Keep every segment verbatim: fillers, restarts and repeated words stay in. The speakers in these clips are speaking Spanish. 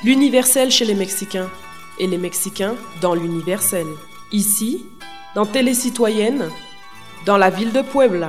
L'universel chez les Mexicains et les Mexicains dans l'universel. Ici, dans Télécitoyenne, dans la ville de Puebla.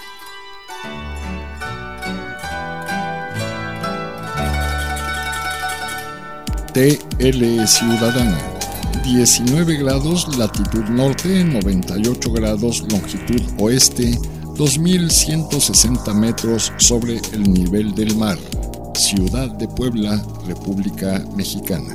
T L Ciudadana. diecinueve grados latitud norte, noventa y ocho grados longitud oeste, dos mil ciento sesenta metros sobre el nivel del mar. Ciudad de Puebla, República Mexicana.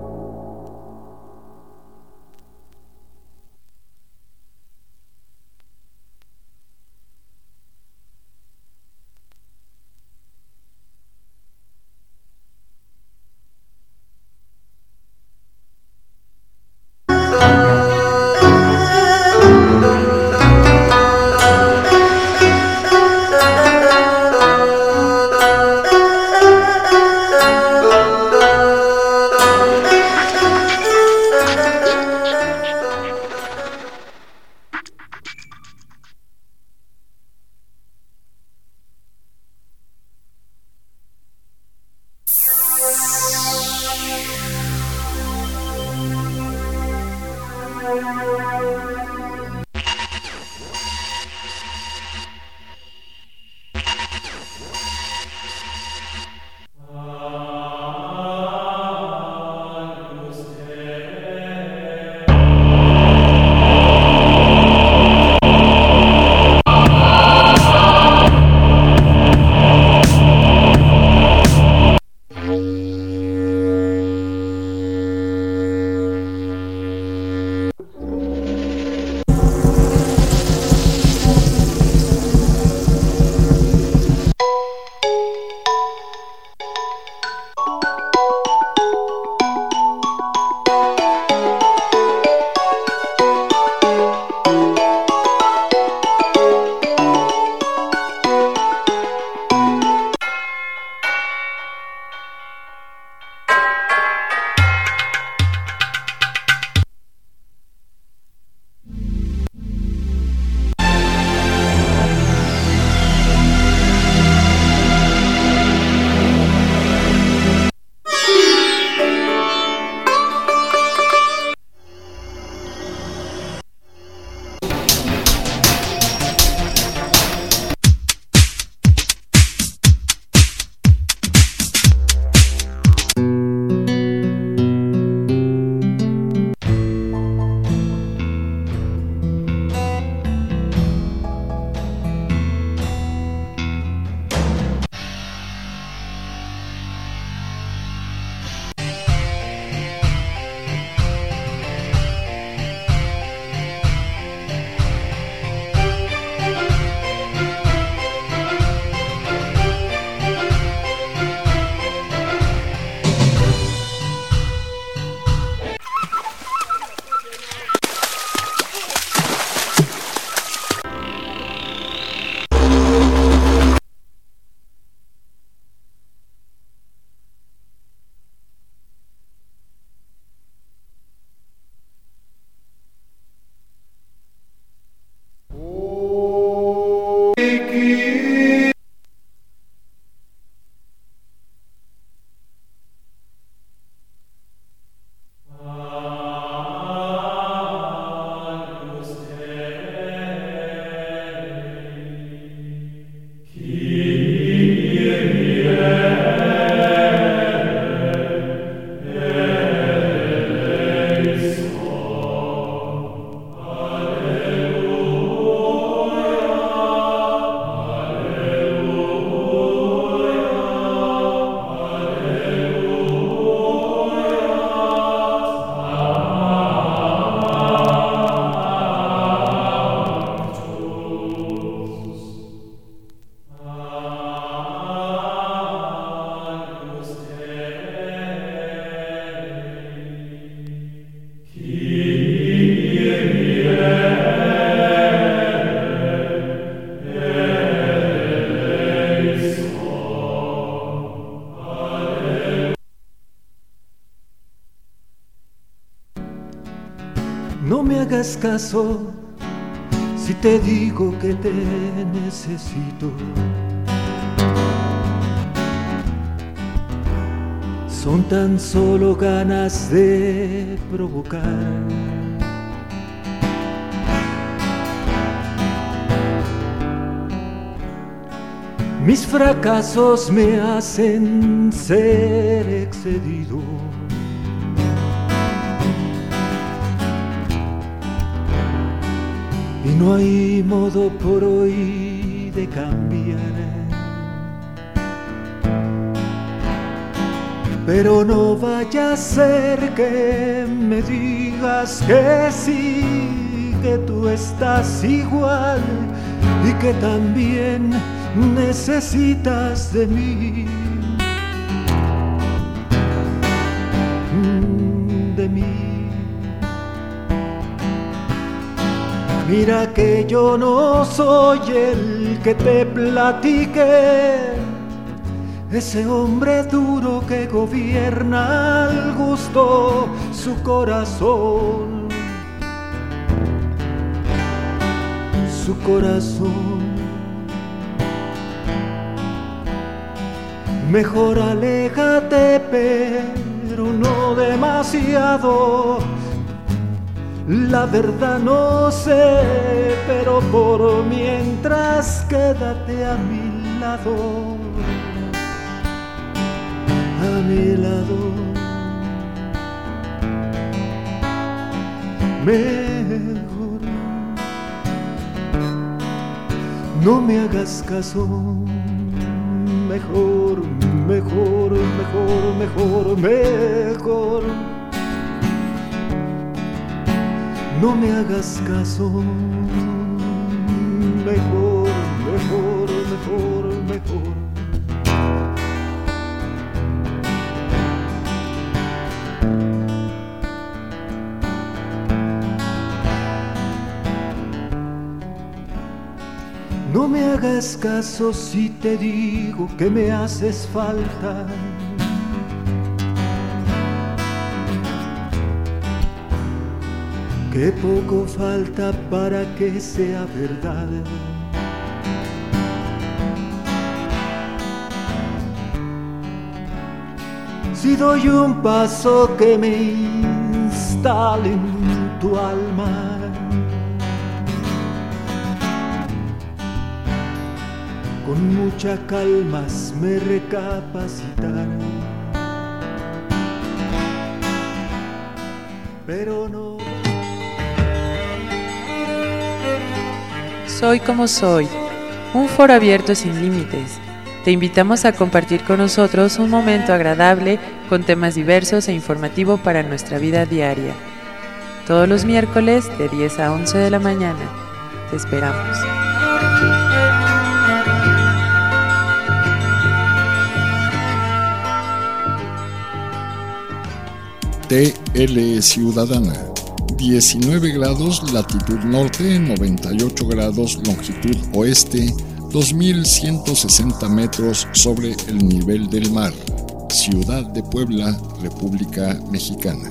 No me hagas caso si te digo que te necesito. son tan solo ganas de provocar. Mis fracasos me hacen ser excedido. Y no hay modo por hoy de cambiar. Pero no vaya a ser que me digas que sí, que tú estás igual y que también necesitas de mí, de mí. Mira que yo no soy el que te platiqué, ese hombre duro que gobierna al gusto su corazón, su corazón. Mejor aléjate, pero no demasiado. La verdad no sé, pero por mientras quédate a mi lado, a mi lado. Mejor no me hagas caso. Mejor, mejor, mejor, mejor, mejor. No me hagas caso. Mejor, mejor, mejor, mejor. No me hagas caso si te digo que me haces falta. Que poco falta para que sea verdad. Si doy un paso que me instale en tu alma, con mucha calma me recapacitar. Pero no. Soy como soy, un foro abierto sin límites. Te invitamos a compartir con nosotros un momento agradable con temas diversos e informativo para nuestra vida diaria. Todos los miércoles de diez a once de la mañana. Te esperamos. T L Ciudadana, diecinueve grados latitud norte, noventa y ocho grados longitud oeste, dos mil ciento sesenta metros sobre el nivel del mar, Ciudad de Puebla, República Mexicana.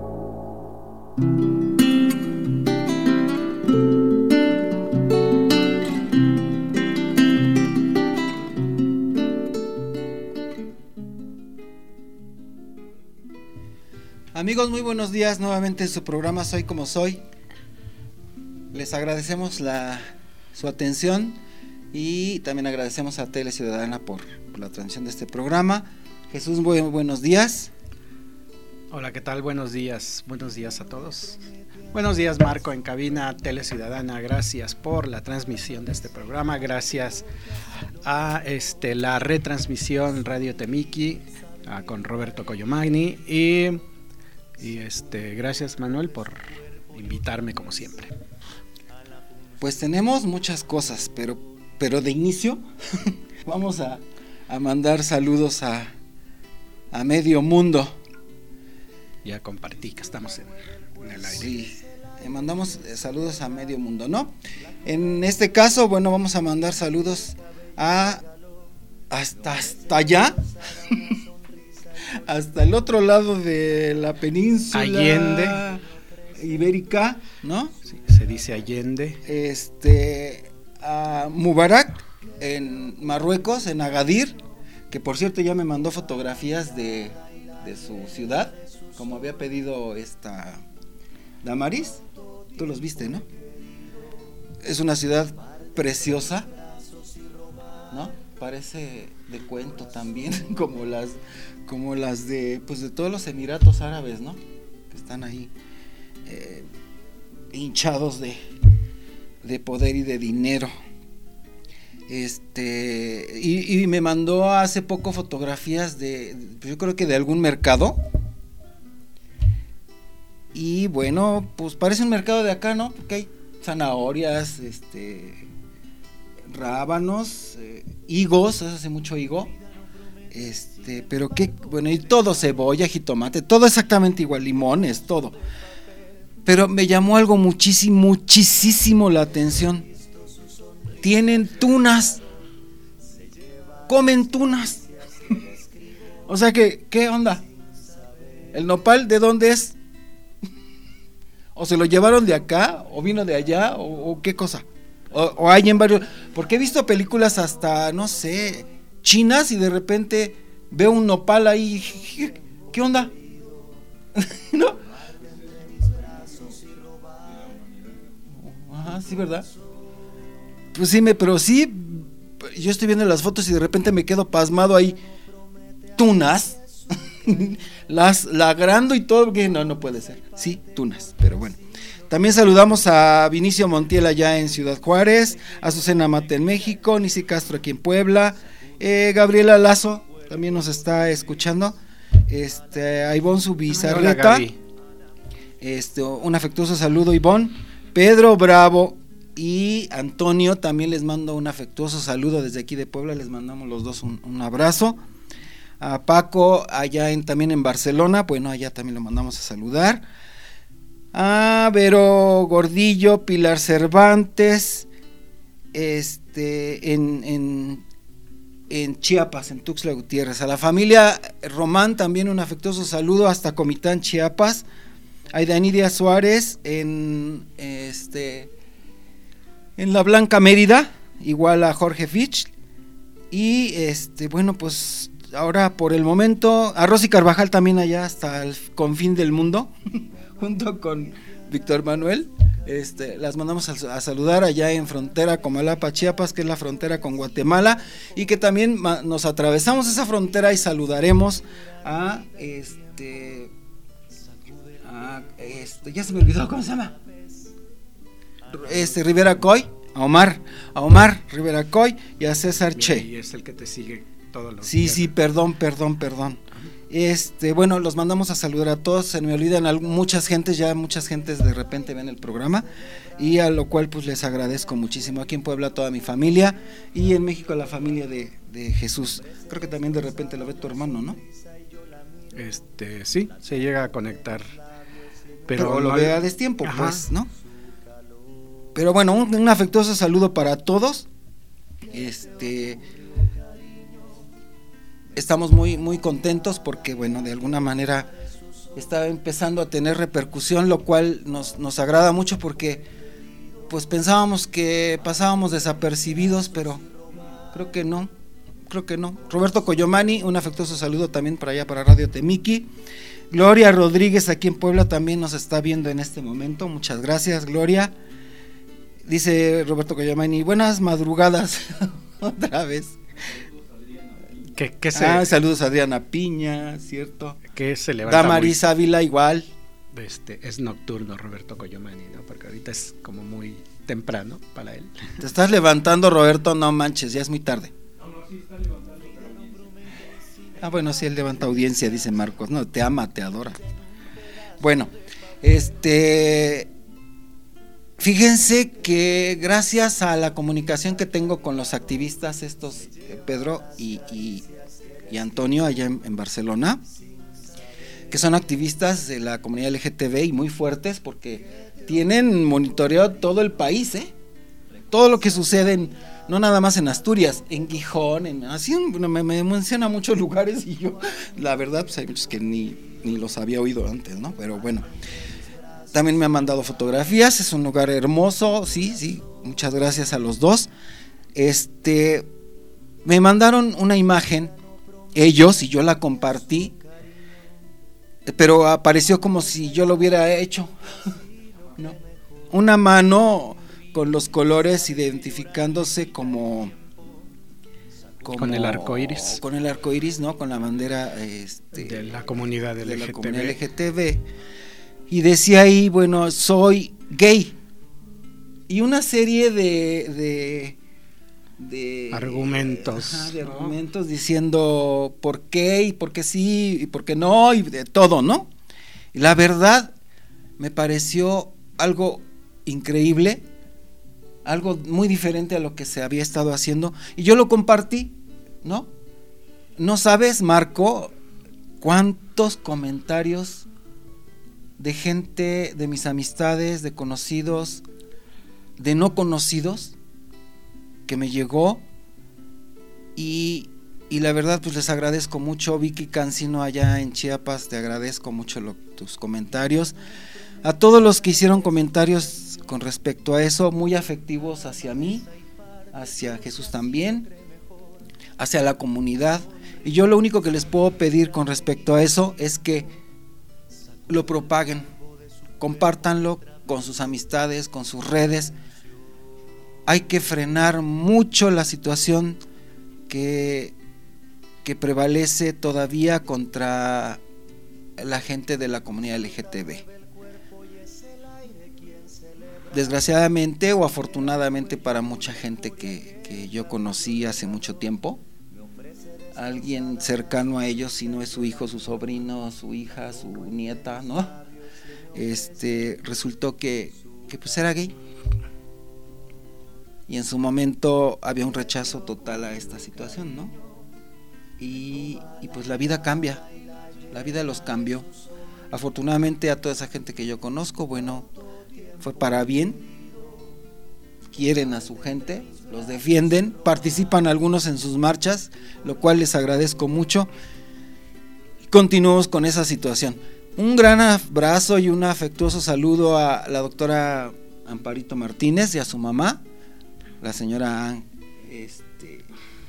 Amigos, muy buenos días, nuevamente en su programa Soy como soy. Les agradecemos la, su atención y también agradecemos a Tele Ciudadana por, por la transmisión de este programa. Jesús, muy buenos días. Hola, ¿qué tal? Buenos días, buenos días a todos. Buenos días, Marco, en cabina, Tele Ciudadana, gracias por la transmisión de este programa, gracias a este, la retransmisión Radio Temiki a, con Roberto Coyomagni y... Y este, gracias, Manuel, por invitarme como siempre. Pues tenemos muchas cosas, pero, pero de inicio vamos a, a mandar saludos a, a medio mundo. Ya compartí que estamos en, en el aire. Sí, eh, mandamos saludos a medio mundo, ¿no? En este caso, bueno, vamos a mandar saludos a hasta, hasta allá. Hasta el otro lado de la península Allende ibérica, ¿no? Sí, se dice Allende. Este, a Mubarak en Marruecos, en Agadir, que por cierto ya me mandó fotografías de, de su ciudad, como había pedido esta Damaris. Tú los viste, ¿no? Es una ciudad preciosa, ¿no? Parece de cuento también, como las, como las de, pues de todos los Emiratos Árabes, ¿no? Que están ahí eh, hinchados de, de poder y de dinero. Este y, y me mandó hace poco fotografías de, yo creo que de algún mercado. Y bueno, pues parece un mercado de acá, ¿no? Porque hay zanahorias, este, rábanos, eh, higos, eso hace mucho higo. Este, pero qué, bueno, y todo, cebolla, jitomate, todo exactamente igual, limones, todo. Pero me llamó algo muchísimo, muchísimo la atención. Tienen tunas, comen tunas. O sea que, ¿qué onda? ¿El nopal de dónde es? ¿O se lo llevaron de acá? ¿O vino de allá? ¿O, o qué cosa? O, o hay en varios... Porque he visto películas hasta, no sé, chinas, y de repente veo un nopal ahí. ¿Qué onda? ¿No? Ajá, sí, ¿verdad? Pues sí, me, pero sí, yo estoy viendo las fotos y de repente me quedo pasmado ahí. Tunas, las lagrando y todo, que no, no puede ser. Sí, tunas, pero bueno. También saludamos a Vinicio Montiel allá en Ciudad Juárez, a Azucena Mate en México, Nisi Castro aquí en Puebla, eh, Gabriela Lazo también nos está escuchando, este, a Ivonne Subizarreta, este, un afectuoso saludo, Ivonne. Pedro Bravo y Antonio también les mando un afectuoso saludo desde aquí de Puebla, les mandamos los dos un, un abrazo. A Paco allá en, también en Barcelona, bueno, allá también lo mandamos a saludar. A Vero Gordillo, Pilar Cervantes, este, en, en, en Chiapas, en Tuxtla Gutiérrez. A la familia Román también un afectuoso saludo hasta Comitán, Chiapas. A Idanidia Suárez en este en La Blanca, Mérida, igual a Jorge Fitch. Y este, bueno, pues ahora por el momento a Rosy Carvajal también allá hasta el confín del mundo, junto con Víctor Manuel. Este, las mandamos a, a saludar allá en frontera Comalapa, Chiapas, que es la frontera con Guatemala, y que también ma, nos atravesamos esa frontera y saludaremos a este a este, ya se me olvidó cómo se llama. Este Rivera Coy, a Omar, a Omar Rivera Coy y a César Che. Y es el que te sigue todos los Sí, días. sí, perdón, perdón, perdón. Este, bueno, los mandamos a saludar a todos, se me olvidan algo, muchas gentes, ya muchas gentes de repente ven el programa, y a lo cual pues les agradezco muchísimo. Aquí en Puebla toda mi familia, y en México la familia de, de Jesús. Creo que también de repente lo ve tu hermano, ¿no? Este, sí, se llega a conectar. Pero, Pero lo no ve a hay... destiempo, Ajá. pues, ¿no? Pero bueno, un, un afectuoso saludo para todos. Este... Estamos muy muy contentos porque, bueno, de alguna manera está empezando a tener repercusión, lo cual nos, nos agrada mucho porque pues pensábamos que pasábamos desapercibidos, pero creo que no, creo que no. Roberto Coyomani, un afectuoso saludo también para allá, para Radio Temiki. Gloria Rodríguez aquí en Puebla también nos está viendo en este momento, muchas gracias, Gloria. Dice Roberto Coyomani, buenas madrugadas, otra vez. Que, que se, Ah, saludos a Adriana Piña, ¿cierto? que se levanta Damaris muy, Ávila igual. este, es nocturno Roberto Coyomani, ¿no? Porque ahorita es como muy temprano para él. Te estás levantando, Roberto, no manches, ya es muy tarde. Ah, bueno, sí, él levanta audiencia, dice Marcos. No, te ama, te adora. Bueno, este... Fíjense que gracias a la comunicación que tengo con los activistas estos, eh, Pedro y, y, y Antonio allá en, en Barcelona, que son activistas de la comunidad L G T B y muy fuertes porque tienen monitoreado todo el país, ¿eh? Todo lo que sucede, en, no nada más en Asturias, en Gijón, en, así me, me menciona muchos lugares y yo, la verdad, pues hay muchos que ni, ni los había oído antes, ¿no? Pero bueno. También me han mandado fotografías, es un lugar hermoso, sí, sí, muchas gracias a los dos. Este, me mandaron una imagen, ellos, y yo la compartí, pero apareció como si yo lo hubiera hecho, ¿no? Una mano con los colores identificándose como, como con el arco iris, con el arco iris, ¿no? Con la bandera este, de la comunidad de la L G T B. comunidad L G T B, y decía ahí, bueno, soy gay, y una serie de de, de argumentos, ajá, de ¿no? argumentos diciendo por qué y por qué sí y por qué no y de todo, ¿no? Y la verdad me pareció algo increíble, algo muy diferente a lo que se había estado haciendo, y yo lo compartí, ¿no? No sabes, Marco, cuántos comentarios de gente, de mis amistades, de conocidos, de no conocidos, que me llegó, y, y la verdad pues les agradezco mucho. Vicky Cancino allá en Chiapas, te agradezco mucho lo, tus comentarios. A todos los que hicieron comentarios con respecto a eso, muy afectivos hacia mí, hacia Jesús también, hacia la comunidad, y yo lo único que les puedo pedir con respecto a eso es que lo propaguen, compártanlo con sus amistades, con sus redes. Hay que frenar mucho la situación que, que prevalece todavía contra la gente de la comunidad L G T B. Desgraciadamente o afortunadamente para mucha gente que, que yo conocí hace mucho tiempo, alguien cercano a ellos, si no es su hijo, su sobrino, su hija, su nieta, ¿no? Este, resultó que, que pues era gay, y en su momento había un rechazo total a esta situación, ¿no? Y, y pues la vida cambia, la vida los cambió. Afortunadamente a toda esa gente que yo conozco, bueno, fue para bien, quieren a su gente, los defienden, participan algunos en sus marchas, lo cual les agradezco mucho, y continuamos con esa situación. Un gran abrazo y un afectuoso saludo a la doctora Amparito Martínez y a su mamá, la señora, este,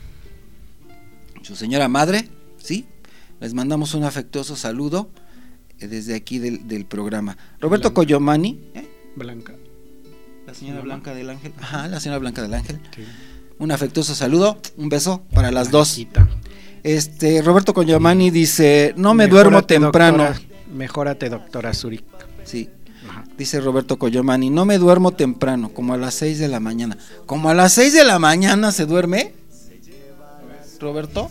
su señora madre, ¿sí? Les mandamos un afectuoso saludo desde aquí del, del programa. Roberto Blanca. Coyomani, ¿eh? Blanca. La señora Blanca del Ángel. Ajá, la señora Blanca del Ángel. Sí. Un afectuoso saludo, un beso para las dos. Blanquita. Este, Roberto Coyomani dice, no me Mejórate, duermo temprano. Doctora, mejórate, doctora Zurich. Sí. Ajá. Dice Roberto Coyomani, no me duermo temprano, como a las seis de la mañana. ¿Como a las seis de la mañana se duerme? ¿Roberto?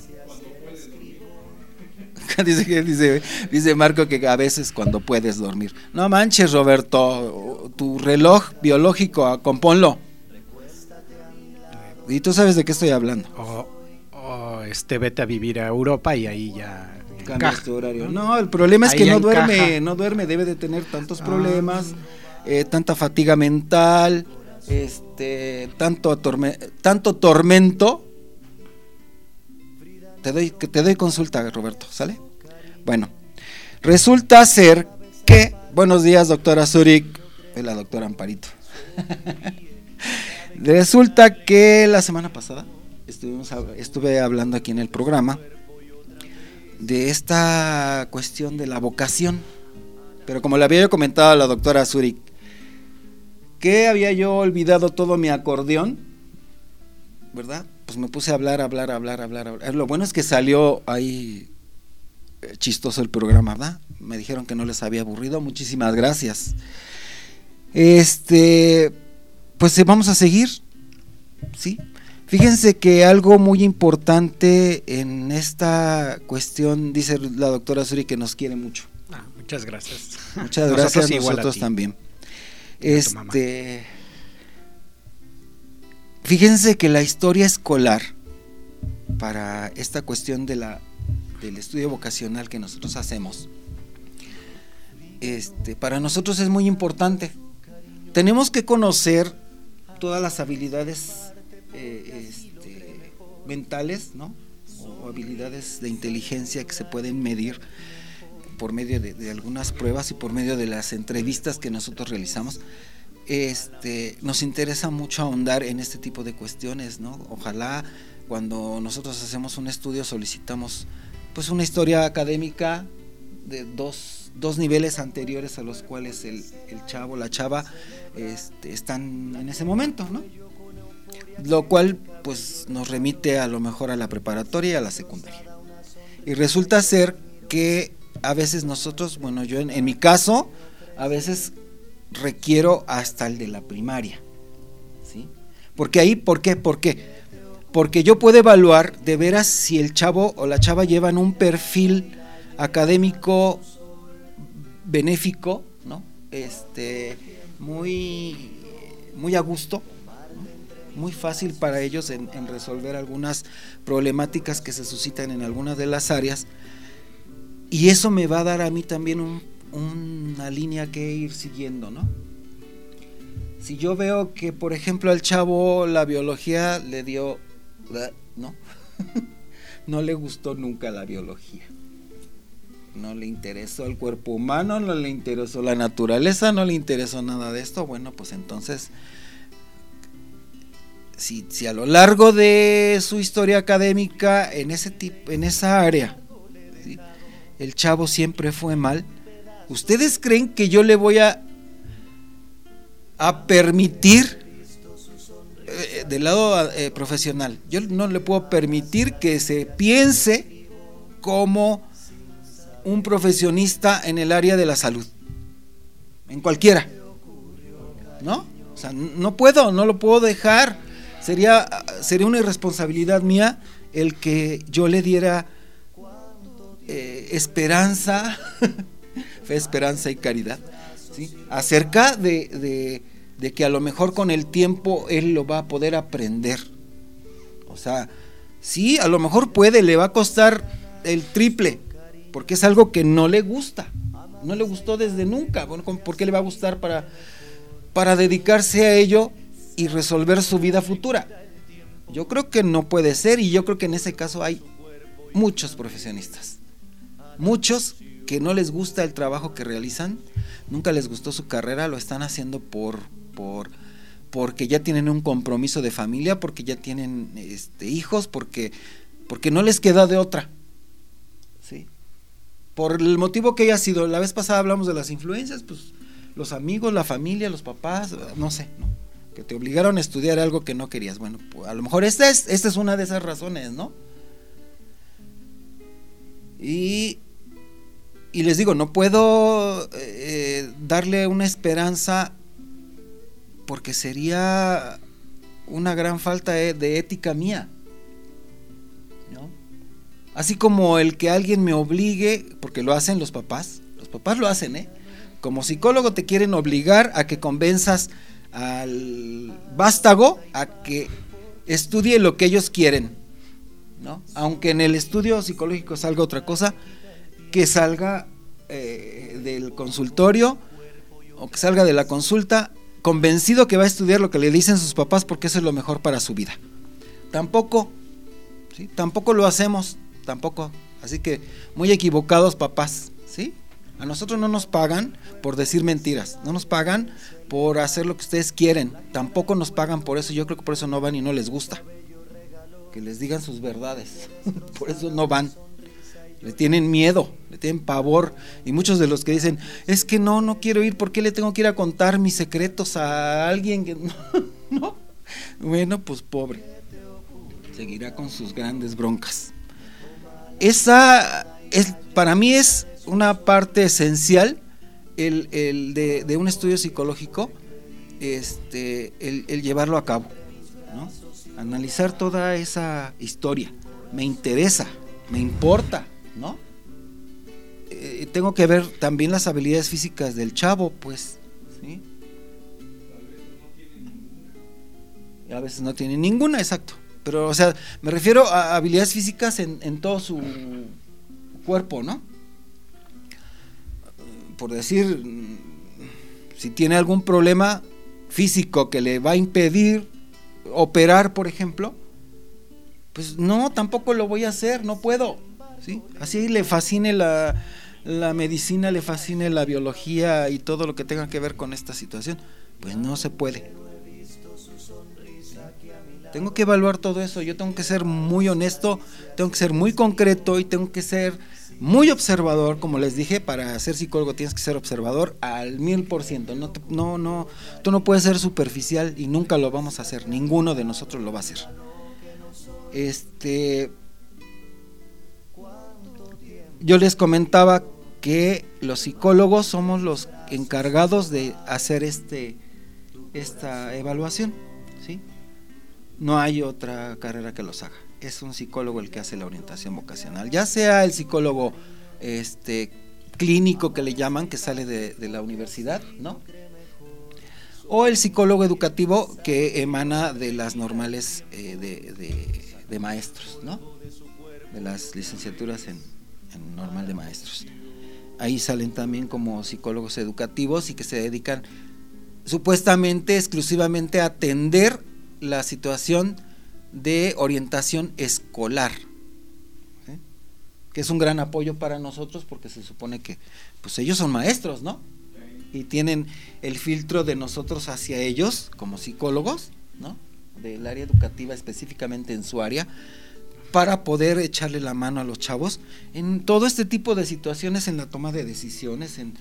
dice, que, dice, dice Marco que a veces cuando puedes dormir. No manches, Roberto, tu reloj biológico, compónlo. Y tú sabes de qué estoy hablando. O, o este, vete a vivir a Europa y ahí ya Cambias tu horario. No, el problema es Ahí que no encaja. duerme, no duerme, debe de tener tantos Ah. problemas, eh, tanta fatiga mental, este, tanto torme- tanto tormento. Te doy, que te doy consulta, Roberto, ¿sale? Bueno, resulta ser que, buenos días, doctora Zurich, es la doctora Amparito. Resulta que la semana pasada estuvimos, estuve hablando aquí en el programa de esta cuestión de la vocación, pero como le había yo comentado a la doctora Zurich, que había yo olvidado todo mi acordeón, ¿verdad? Pues me puse a hablar, hablar, hablar, hablar, hablar. Lo bueno es que salió ahí chistoso el programa, ¿verdad? Me dijeron que no les había aburrido, muchísimas gracias. Este, pues vamos a seguir, ¿sí? Fíjense que algo muy importante en esta cuestión, dice la doctora Zuri que nos quiere mucho. Ah, muchas gracias. Muchas gracias, Nosotros igual a nosotros ti. también. Y a tu mamá. Este, fíjense que la historia escolar para esta cuestión de la del estudio vocacional que nosotros hacemos, este, para nosotros es muy importante. Tenemos que conocer todas las habilidades eh, este, mentales, ¿no? O habilidades de inteligencia que se pueden medir por medio de, de algunas pruebas y por medio de las entrevistas que nosotros realizamos. Este, nos interesa mucho ahondar en este tipo de cuestiones, ¿no? Ojalá cuando nosotros hacemos un estudio solicitamos pues una historia académica de dos, dos niveles anteriores a los cuales el, el chavo, la chava este, están en ese momento, ¿no? Lo cual pues nos remite a lo mejor a la preparatoria y a la secundaria. Y resulta ser que a veces nosotros, bueno, yo en, en mi caso, a veces requiero hasta el de la primaria, ¿sí? Porque ahí, ¿por qué? ¿Por qué? Porque yo puedo evaluar de veras si el chavo o la chava llevan un perfil académico benéfico, ¿no? Este, muy, muy a gusto, ¿no? Muy fácil para ellos en, en resolver algunas problemáticas que se suscitan en algunas de las áreas, y eso me va a dar a mí también un, una línea que ir siguiendo, ¿no? Si yo veo que, por ejemplo, al chavo la biología le dio, ¿no? No le gustó nunca la biología. No le interesó el cuerpo humano, no le interesó la naturaleza, no le interesó nada de esto. Bueno, pues entonces, si, si a lo largo de su historia académica en ese tipo, en esa área, ¿sí?, el chavo siempre fue mal, ¿ustedes creen que yo le voy a a permitir eh, del lado eh, profesional? Yo no le puedo permitir que se piense como un profesionista en el área de la salud, en cualquiera, ¿no? O sea, no puedo, no lo puedo dejar. Sería, sería una irresponsabilidad mía el que yo le diera eh, esperanza, fe, esperanza y caridad, ¿sí?, acerca de, de, de que a lo mejor con el tiempo él lo va a poder aprender. O sea, sí, a lo mejor puede, le va a costar el triple, porque es algo que no le gusta, no le gustó desde nunca. Bueno, ¿por qué le va a gustar para, para dedicarse a ello y resolver su vida futura? Yo creo que no puede ser, y yo creo que en ese caso hay muchos profesionistas, muchos que no les gusta el trabajo que realizan, nunca les gustó su carrera, lo están haciendo por, por, porque ya tienen un compromiso de familia, porque ya tienen este, hijos, porque, porque no les queda de otra, ¿sí? Por el motivo que haya sido. La vez pasada hablamos de las influencias, pues los amigos, la familia, los papás, no sé, ¿no?, que te obligaron a estudiar algo que no querías. Bueno, pues a lo mejor esta es, esta es una de esas razones, ¿no? Y Y les digo, no puedo eh, darle una esperanza, porque sería una gran falta de, de ética mía, ¿no? Así como el que alguien me obligue, porque lo hacen los papás, los papás lo hacen, ¿eh? Como psicólogo te quieren obligar a que convenzas al vástago a que estudie lo que ellos quieren, ¿no? Aunque en el estudio psicológico salga otra cosa, que salga eh, del consultorio o que salga de la consulta convencido que va a estudiar lo que le dicen sus papás, porque eso es lo mejor para su vida. Tampoco, ¿sí?, tampoco lo hacemos, tampoco. Así que muy equivocados, papás, ¿sí? A nosotros no nos pagan por decir mentiras, no nos pagan por hacer lo que ustedes quieren, tampoco nos pagan por eso. Yo creo que por eso no van y no les gusta que les digan sus verdades. Por eso no van. Le tienen miedo, le tienen pavor, y muchos de los que dicen, es que no, no quiero ir, ¿por qué le tengo que ir a contar mis secretos a alguien que no? ¿No? Bueno, pues pobre, seguirá con sus grandes broncas. Esa es, para mí es una parte esencial el, el de, de un estudio psicológico, este, el, el llevarlo a cabo, ¿no? Analizar toda esa historia, me interesa, me importa, ¿no? Eh, tengo que ver también las habilidades físicas del chavo, pues, ¿sí? Y a veces no tiene ninguna, exacto. Pero, o sea, me refiero a habilidades físicas en, en todo su cuerpo, ¿no? Por decir, si tiene algún problema físico que le va a impedir operar, por ejemplo, pues no, tampoco lo voy a hacer, no puedo, ¿sí? Así le fascine la, la medicina, le fascine la biología y todo lo que tenga que ver con esta situación, pues no se puede. Tengo que evaluar todo eso, yo tengo que ser muy honesto, tengo que ser muy concreto y tengo que ser muy observador, como les dije, para ser psicólogo tienes que ser observador al mil por ciento, no, no, no, tú no puedes ser superficial y nunca lo vamos a hacer, ninguno de nosotros lo va a hacer. Este, yo les comentaba que los psicólogos somos los encargados de hacer este, esta evaluación, ¿sí? No hay otra carrera que los haga. Es un psicólogo el que hace la orientación vocacional, ya sea el psicólogo este, clínico que le llaman, que sale de, de la universidad, ¿no? O el psicólogo educativo que emana de las normales eh, de, de, de maestros, ¿no? De las licenciaturas en, en normal de maestros. Ahí salen también como psicólogos educativos y que se dedican supuestamente exclusivamente a atender la situación de orientación escolar, ¿sí? Que es un gran apoyo para nosotros porque se supone que pues ellos son maestros, ¿no? Y tienen el filtro de nosotros hacia ellos como psicólogos, ¿no? Del área educativa específicamente en su área, para poder echarle la mano a los chavos en todo este tipo de situaciones, en la toma de decisiones, en,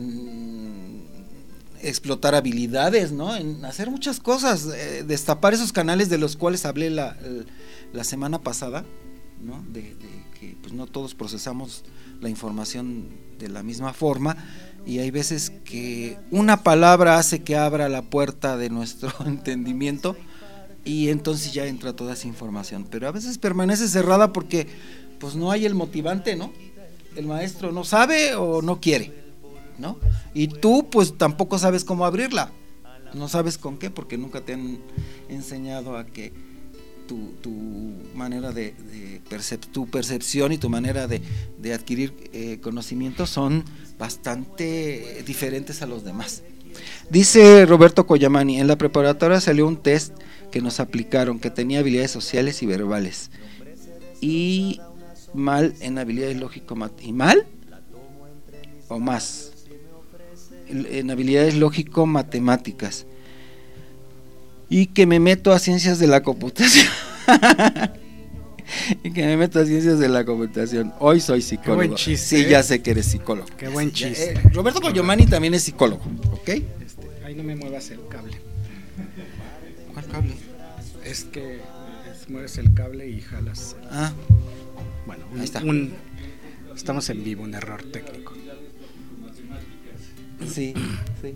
en explotar habilidades, ¿no? En hacer muchas cosas, eh, destapar esos canales de los cuales hablé la, la semana pasada, ¿no? De, de que pues no todos procesamos la información de la misma forma y hay veces que una palabra hace que abra la puerta de nuestro entendimiento y entonces ya entra toda esa información, pero a veces permanece cerrada porque pues no hay el motivante, ¿no? El maestro no sabe o no quiere, ¿no? Y tú pues tampoco sabes cómo abrirla, no sabes con qué, porque nunca te han enseñado a que tu, tu manera de, de percep- tu percepción y tu manera de, de adquirir eh, conocimiento son bastante diferentes a los demás. Dice Roberto Collamani, en la preparatoria salió un test que nos aplicaron que tenía habilidades sociales y verbales y mal en habilidades lógico-matemáticas. ¿Y mal? ¿O más? En habilidades lógico-matemáticas y que me meto a ciencias de la computación y que me meto a ciencias de la computación. Hoy soy psicólogo. Qué buen chiste, sí, ¿eh? ya sé que eres psicólogo. Qué buen chiste. Eh, Roberto Collamani también es psicólogo, ¿ok? Este, ahí no me muevas el cable. ¿Cuál cable? Es que es, mueves el cable y jalas. El... Ah, bueno, un, ahí está. Un, estamos en vivo, un error técnico. Sí, sí.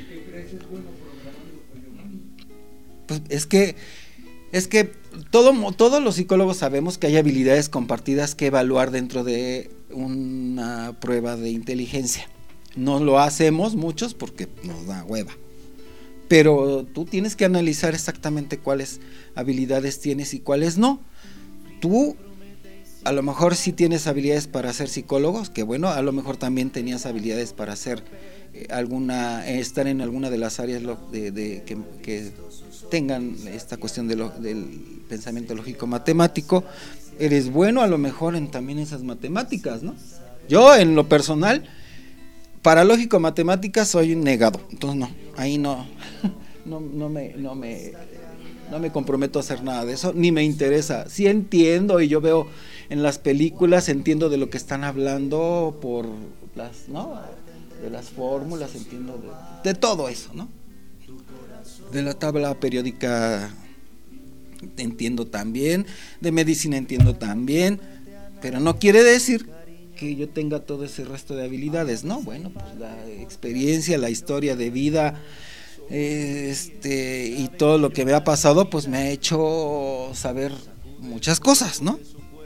Pues es que es que todo, todos los psicólogos sabemos que hay habilidades compartidas que evaluar dentro de una prueba de inteligencia. No lo hacemos muchos porque nos da hueva. Pero tú tienes que analizar exactamente cuáles habilidades tienes y cuáles no. Tú a lo mejor sí tienes habilidades para ser psicólogos, que bueno, a lo mejor también tenías habilidades para ser eh, alguna, eh, estar en alguna de las áreas lo, de, de, que, que tengan esta cuestión de lo, del pensamiento lógico matemático. Eres bueno a lo mejor en también esas matemáticas, ¿no? Yo en lo personal, para lógico matemáticas soy negado, entonces no, ahí no, no, no me, no me, no me comprometo a hacer nada de eso, ni me interesa. Sí entiendo y yo veo en las películas, entiendo de lo que están hablando por las, ¿no? De las fórmulas, entiendo de, de todo eso, ¿no? De la tabla periódica entiendo también, de medicina entiendo también, pero no quiere decir que yo tenga todo ese resto de habilidades, ¿no? Bueno, pues la experiencia, la historia de vida, eh, este, y todo lo que me ha pasado, pues me ha hecho saber muchas cosas, ¿no?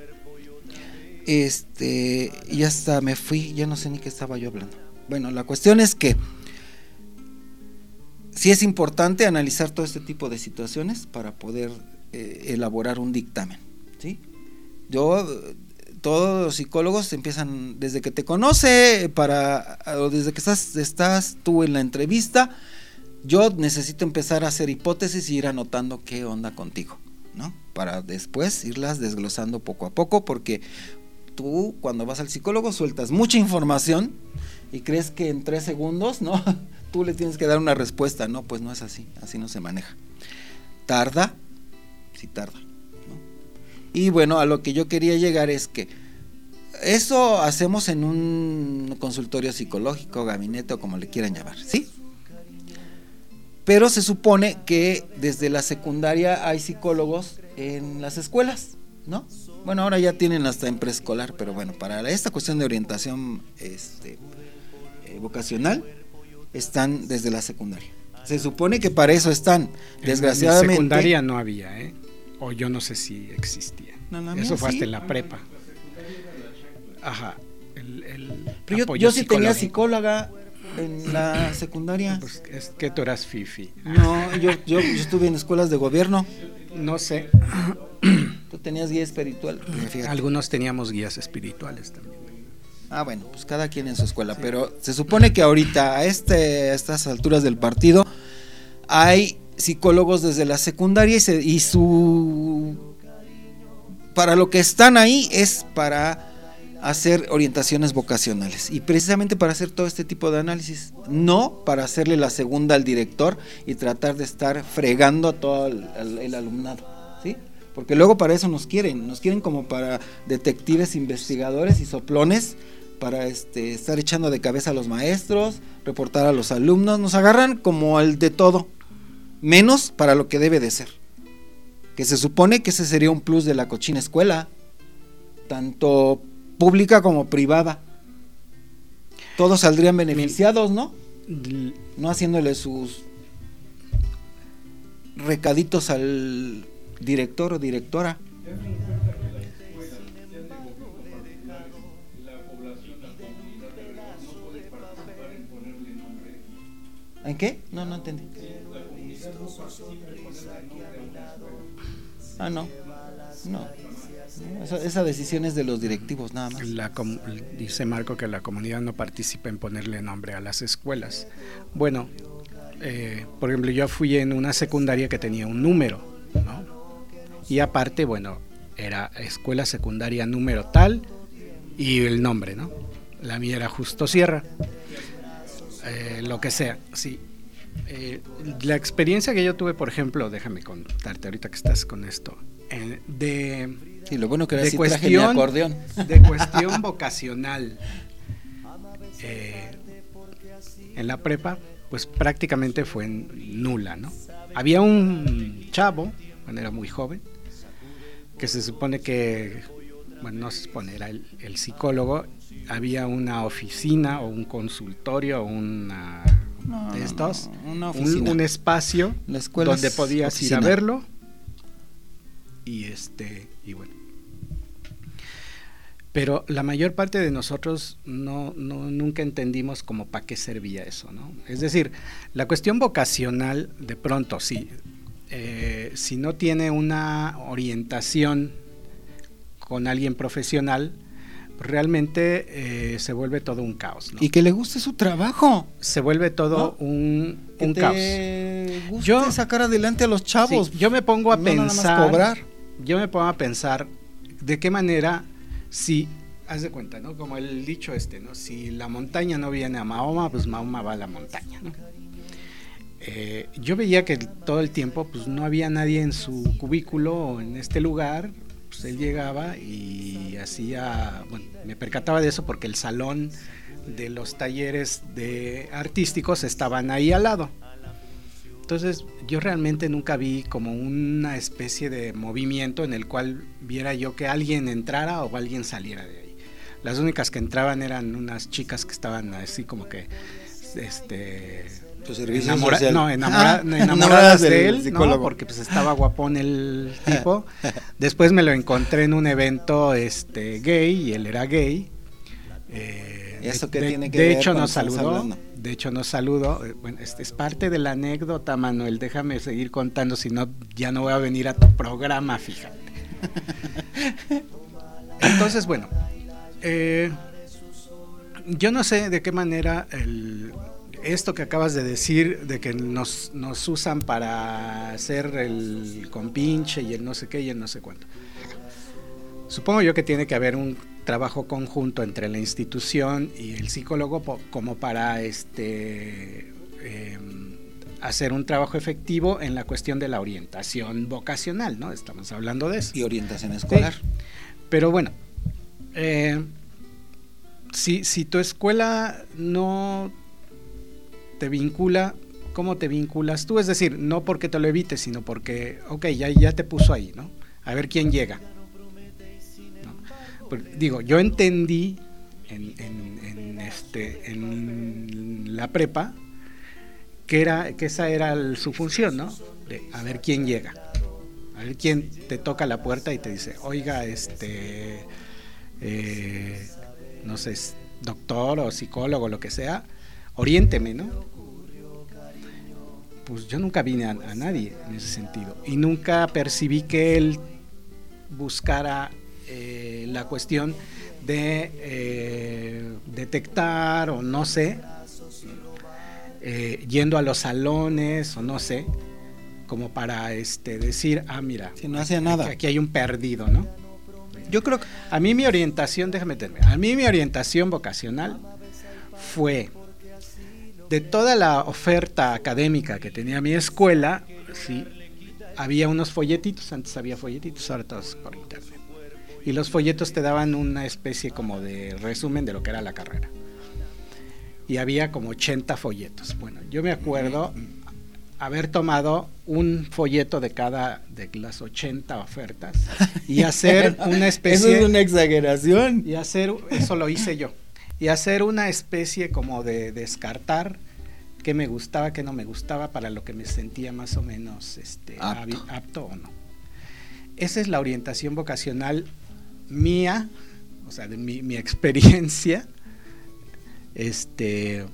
Este, y hasta me fui, ya no sé ni qué estaba yo hablando. Bueno, la cuestión es que sí es importante analizar todo este tipo de situaciones para poder eh, elaborar un dictamen, ¿sí? Yo, todos los psicólogos empiezan desde que te conoce, para, o desde que estás, estás tú en la entrevista, yo necesito empezar a hacer hipótesis y ir anotando qué onda contigo, ¿no? Para después irlas desglosando poco a poco, porque tú cuando vas al psicólogo sueltas mucha información y crees que en tres segundos, ¿no? Tú le tienes que dar una respuesta, no, pues no es así, así no se maneja. Tarda, sí tarda, ¿no? Y bueno, a lo que yo quería llegar es que eso hacemos en un consultorio psicológico, gabinete o como le quieran llamar, ¿sí? Pero se supone que desde la secundaria hay psicólogos en las escuelas, ¿no? Bueno, ahora ya tienen hasta en preescolar, pero bueno, para esta cuestión de orientación este, eh, vocacional, están desde la secundaria. Se supone que para eso están, desgraciadamente. En secundaria no había, ¿eh? O yo no sé si existía. No, no, eso fue sí. hasta en la prepa. Ajá. El, el pero yo, yo sí tenía psicóloga en la secundaria. Pues es que tú eras fifi. No, yo, yo, yo estuve en escuelas de gobierno. No sé. Tú tenías guía espiritual. Fíjate. Algunos teníamos guías espirituales también. Ah, bueno, pues cada quien en su escuela, sí. Pero se supone que ahorita, a, este, a estas alturas del partido, hay psicólogos desde la secundaria y, se, y su... para lo que están ahí es para hacer orientaciones vocacionales y precisamente para hacer todo este tipo de análisis, no para hacerle la segunda al director y tratar de estar fregando a todo el, el, el alumnado, ¿sí? Porque luego para eso nos quieren, nos quieren como para detectives, investigadores y soplones, para este, estar echando de cabeza a los maestros, reportar a los alumnos, nos agarran como el de todo, menos para lo que debe de ser, que se supone que ese sería un plus de la cochina escuela, tanto pública como privada. Todos saldrían beneficiados, ¿no? No haciéndole sus recaditos al director o directora. ¿En qué? No, no entendí. Ah, no. No. Esa, esa decisión es de los directivos, nada más. La com- dice Marco que la comunidad no participa en ponerle nombre a las escuelas. Bueno, eh, por ejemplo, yo fui en una secundaria que tenía un número, ¿no? Y aparte, bueno, era escuela secundaria número tal y el nombre, ¿no? La mía era Justo Sierra. Eh, lo que sea, sí. Eh, la experiencia que yo tuve, por ejemplo, déjame contarte ahorita que estás con esto, eh, de, sí, lo bueno que era de así, cuestión, traje mi acordeón. de cuestión vocacional eh, en la prepa, pues prácticamente fue nula, ¿no? Había un chavo, bueno, era muy joven, que se supone que, bueno, no se supone, era el, el psicólogo. Había una oficina o un consultorio o una no, de estos, no, no, una oficina. Un, un espacio donde podías oficina. ir a verlo y este y bueno. Pero la mayor parte de nosotros no, no nunca entendimos como para qué servía eso, ¿no? Es decir, la cuestión vocacional, de pronto sí, eh, si no tiene una orientación con alguien profesional, realmente eh, se vuelve todo un caos, ¿no? Y que le guste su trabajo. Se vuelve todo ¿no? un, un que caos. Te guste yo sacar adelante a los chavos. Sí, yo me pongo a no pensar. Nada más cobrar. Yo me pongo a pensar de qué manera, si, haz de cuenta, ¿no? Como el dicho este, ¿no? Si la montaña no viene a Mahoma, pues Mahoma va a la montaña, ¿no? Eh, yo veía que todo el tiempo, pues no había nadie en su cubículo o en este lugar. Pues él llegaba y hacía, bueno, me percataba de eso porque el salón de los talleres de artísticos estaban ahí al lado. Entonces yo realmente nunca vi como una especie de movimiento en el cual viera yo que alguien entrara o alguien saliera de ahí. Las únicas que entraban eran unas chicas que estaban así como que este Enamora, no, enamora, ah, enamoradas de él, ¿no? Porque pues estaba guapón el tipo. Después me lo encontré en un evento este gay y él era gay. Eh, ¿Y eso qué de, tiene que de ver hecho con nos saludó. Hablando? De hecho nos saludó. Bueno, este es parte de la anécdota, Manuel. Déjame seguir contando, si no ya no voy a venir a tu programa, fíjate. Entonces, bueno, eh, yo no sé de qué manera el esto que acabas de decir, de que nos, nos usan para hacer el compinche y el no sé qué y el no sé cuánto. Supongo yo que tiene que haber un trabajo conjunto entre la institución y el psicólogo po- como para este eh, hacer un trabajo efectivo en la cuestión de la orientación vocacional, ¿no? Estamos hablando de eso. Y orientación escolar. Sí. Pero bueno, eh, si, si tu escuela no te vincula, ¿cómo te vinculas tú? Es decir, no porque te lo evites, sino porque, ok, ya, ya te puso ahí, ¿no? A ver quién llega. ¿No? Pues, digo, yo entendí en, en, en, este, en la prepa que, era, que esa era el, su función, ¿no? De a ver quién llega. A ver quién te toca la puerta y te dice, oiga, este, eh, no sé, doctor o psicólogo, lo que sea, oriénteme, ¿no? Pues yo nunca vine a, a nadie en ese sentido y nunca percibí que él buscara eh, la cuestión de eh, detectar o no sé, eh, yendo a los salones o no sé, como para este decir, ah, mira, si no hacía nada. Aquí, aquí hay un perdido, ¿no? Yo creo que a mí mi orientación, déjame terminar, a mí mi orientación vocacional fue de toda la oferta académica que tenía mi escuela, sí, había unos folletitos, antes había folletitos, ahora todos por internet. Y los folletos te daban una especie como de resumen de lo que era la carrera. Y había como ochenta folletos. Bueno, yo me acuerdo haber tomado un folleto de cada de las ochenta ofertas y hacer una especie... Eso es una exageración. Y hacer, eso lo hice yo. Y hacer una especie como de descartar qué me gustaba, qué no me gustaba, para lo que me sentía más o menos este, apto. apto o no. Esa es la orientación vocacional mía, o sea, de mi, mi experiencia. Este,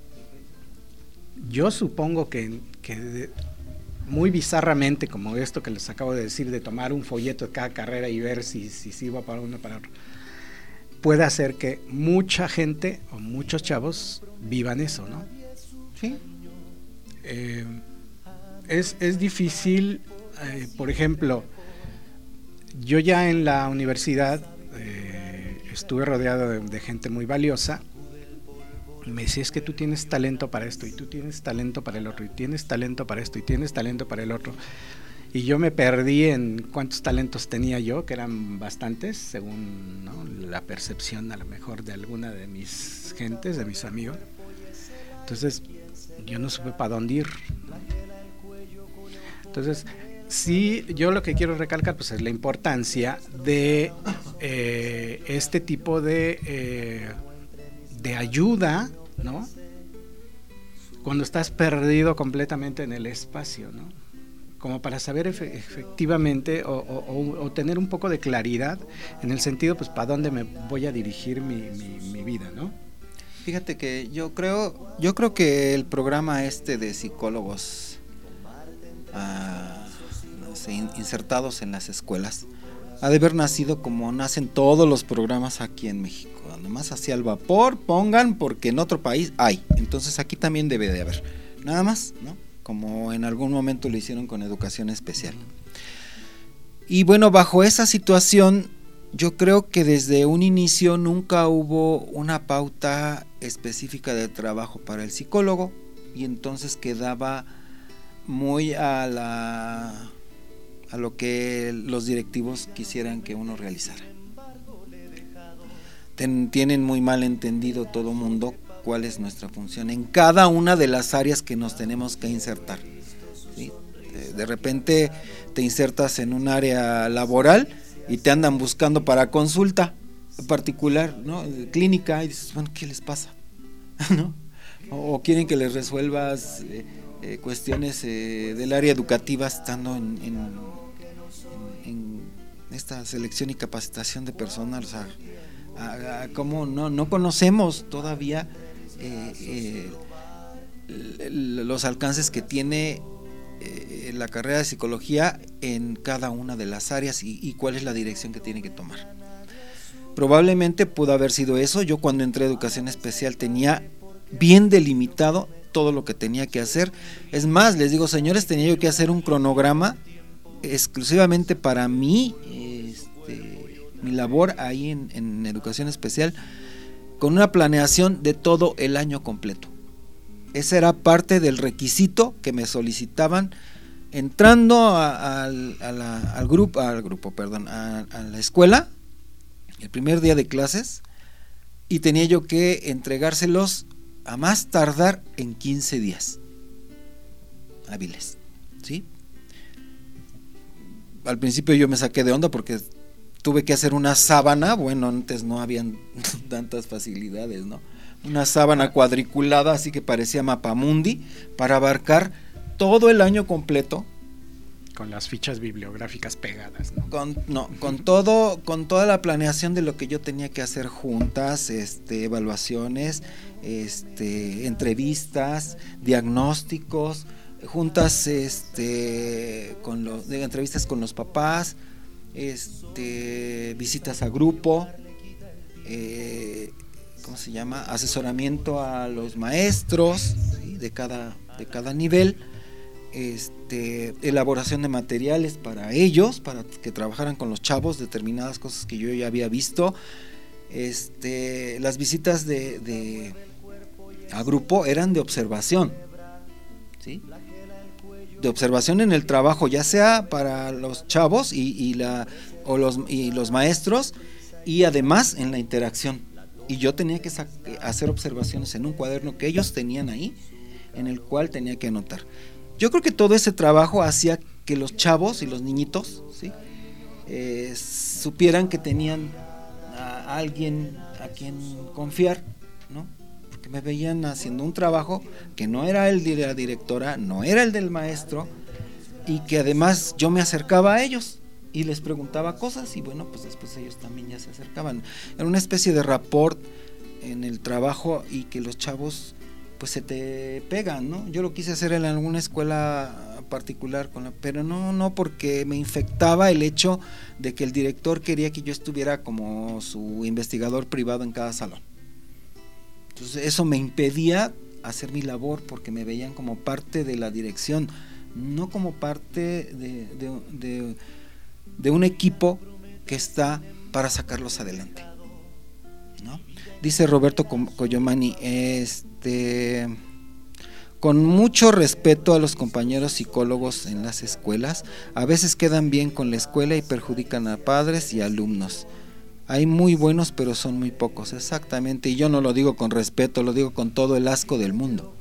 yo supongo que, que de, muy bizarramente, como esto que les acabo de decir, de tomar un folleto de cada carrera y ver si, si, si iba para uno o para otro, puede hacer que mucha gente o muchos chavos vivan eso, ¿no? Sí. Eh, es, es difícil, eh, por ejemplo, yo ya en la universidad eh, estuve rodeado de, de gente muy valiosa y me decía, es que tú tienes talento para esto y tú tienes talento para el otro y tienes talento para esto y tienes talento para el otro. Y yo me perdí en cuántos talentos tenía yo, que eran bastantes, según, ¿no?, la percepción a lo mejor de alguna de mis gentes, de mis amigos. Entonces, yo no supe para dónde ir. Entonces, sí, yo lo que quiero recalcar pues es la importancia de eh, este tipo de, eh, de ayuda, ¿no? Cuando estás perdido completamente en el espacio, ¿no? Como para saber efe- efectivamente o, o, o tener un poco de claridad en el sentido, pues, para dónde me voy a dirigir mi, mi, mi vida, ¿no? Fíjate que yo creo, yo creo que el programa este de psicólogos ah, no sé, insertados en las escuelas ha de haber nacido como nacen todos los programas aquí en México, nomás hacia el vapor, pongan, porque en otro país hay, entonces aquí también debe de haber, nada más, ¿no? Como en algún momento lo hicieron con educación especial. Y bueno, bajo esa situación, yo creo que desde un inicio nunca hubo una pauta específica de trabajo para el psicólogo, y entonces quedaba muy a la a lo que los directivos quisieran que uno realizara. Ten, tienen muy mal entendido todo mundo cuál es nuestra función en cada una de las áreas que nos tenemos que insertar, ¿sí? De repente te insertas en un área laboral y te andan buscando para consulta particular, ¿no? Clínica, y dices, bueno, ¿qué les pasa? ¿No? O, o quieren que les resuelvas eh, eh, cuestiones eh, del área educativa estando en, en, en, en esta selección y capacitación de personal, o sea, a, a, como no, no conocemos todavía Eh, eh, los alcances que tiene eh, la carrera de psicología en cada una de las áreas y, y cuál es la dirección que tiene que tomar. Probablemente pudo haber sido eso. Yo cuando entré a educación especial tenía bien delimitado todo lo que tenía que hacer. Es más, les digo, señores, tenía yo que hacer un cronograma exclusivamente para mí, este, mi labor ahí en, en educación especial, con una planeación de todo el año completo. Ese era parte del requisito que me solicitaban entrando a, a, a la, al grupo, al grupo, perdón, a, a la escuela, el primer día de clases, y tenía yo que entregárselos a más tardar en quince días hábiles, ¿sí? Al principio yo me saqué de onda porque tuve que hacer una sábana, bueno, antes no habían tantas facilidades, ¿no? Una sábana cuadriculada, así que parecía mapamundi, para abarcar todo el año completo. Con las fichas bibliográficas pegadas, ¿no? Con, no, con todo, con toda la planeación de lo que yo tenía que hacer, juntas, este, evaluaciones, este, entrevistas, diagnósticos, juntas, este, con los, de entrevistas con los papás, este, visitas a grupo, eh, ¿cómo se llama? Asesoramiento a los maestros, ¿sí? de cada, de cada nivel, este, elaboración de materiales para ellos, para que trabajaran con los chavos, determinadas cosas que yo ya había visto, este, las visitas de, de a grupo eran de observación, ¿sí? De observación en el trabajo, ya sea para los chavos y, y la o los y los maestros, y además en la interacción. Y yo tenía que sa- hacer observaciones en un cuaderno que ellos tenían ahí, en el cual tenía que anotar. Yo creo que todo ese trabajo hacía que los chavos y los niñitos, ¿sí? eh, supieran que tenían a alguien a quien confiar, ¿no? Porque me veían haciendo un trabajo que no era el de la directora, no era el del maestro, y que además yo me acercaba a ellos y les preguntaba cosas, y bueno, pues después ellos también ya se acercaban. Era una especie de rapport en el trabajo, y que los chavos pues se te pegan, ¿no? Yo lo quise hacer en alguna escuela particular, con la, pero no, no porque me infectaba el hecho de que el director quería que yo estuviera como su investigador privado en cada salón. Entonces eso me impedía hacer mi labor, porque me veían como parte de la dirección, no como parte de, de, de, de un equipo que está para sacarlos adelante, ¿no? Dice Roberto Coyomani, este, con mucho respeto a los compañeros psicólogos en las escuelas, a veces quedan bien con la escuela y perjudican a padres y alumnos. Hay muy buenos, pero son muy pocos, exactamente, y yo no lo digo con respeto, lo digo con todo el asco del mundo.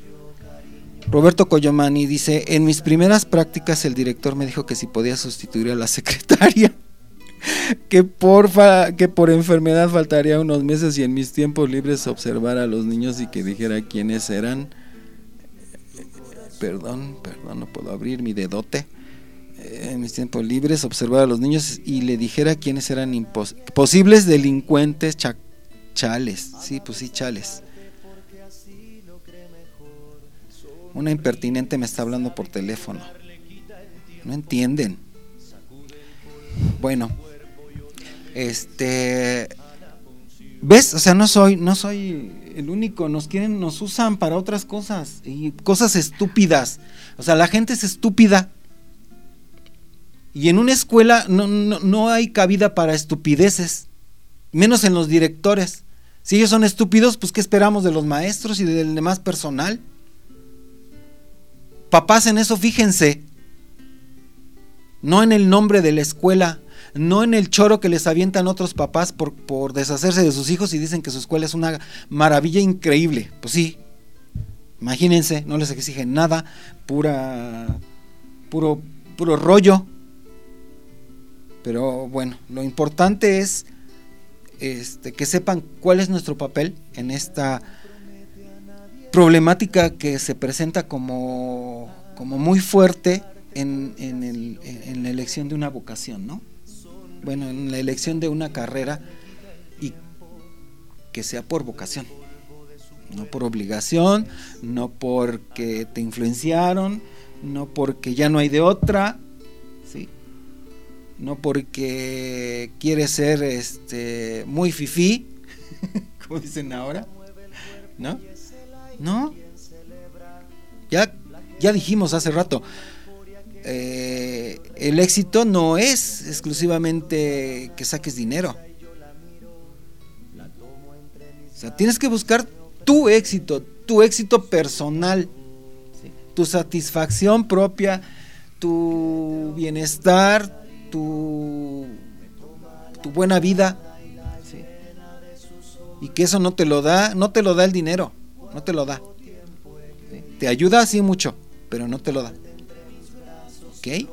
Roberto Coyomani dice, en mis primeras prácticas el director me dijo que si podía sustituir a la secretaria, que por, fa- que por enfermedad faltaría unos meses, y en mis tiempos libres observar a los niños y que dijera quiénes eran. Perdón, perdón, no puedo abrir mi dedote. En mis tiempos libres observar a los niños y le dijera quiénes eran impos- posibles delincuentes cha- chales. Sí, pues sí, chales. Una impertinente me está hablando por teléfono. No entienden. Bueno, este, ¿ves? O sea, no soy, no soy el único. Nos quieren, nos usan para otras cosas, y cosas estúpidas. O sea, la gente es estúpida. Y en una escuela no, no, no hay cabida para estupideces, menos en los directores. Si ellos son estúpidos, pues ¿qué esperamos de los maestros y del demás personal? Papás, en eso fíjense, no en el nombre de la escuela, no en el choro que les avientan otros papás por, por deshacerse de sus hijos y dicen que su escuela es una maravilla increíble. Pues sí, imagínense, no les exigen nada, pura, puro, puro rollo. Pero bueno, lo importante es este, que sepan cuál es nuestro papel en esta problemática que se presenta como, como muy fuerte en, en, el, en la elección de una vocación, ¿no? Bueno, en la elección de una carrera, y que sea por vocación, no por obligación, no porque te influenciaron, no porque ya no hay de otra, ¿sí? No porque quieres ser este muy fifí, como dicen ahora, ¿no? No, ya, ya dijimos hace rato, eh, el éxito no es exclusivamente que saques dinero. O sea, tienes que buscar tu éxito, tu éxito personal, ¿sí? Tu satisfacción propia, tu bienestar, tu, tu buena vida, ¿sí? y que eso no te lo da, no te lo da el dinero, no te lo da. ¿Sí? Te ayuda sí mucho, pero no te lo da. ¿Ok?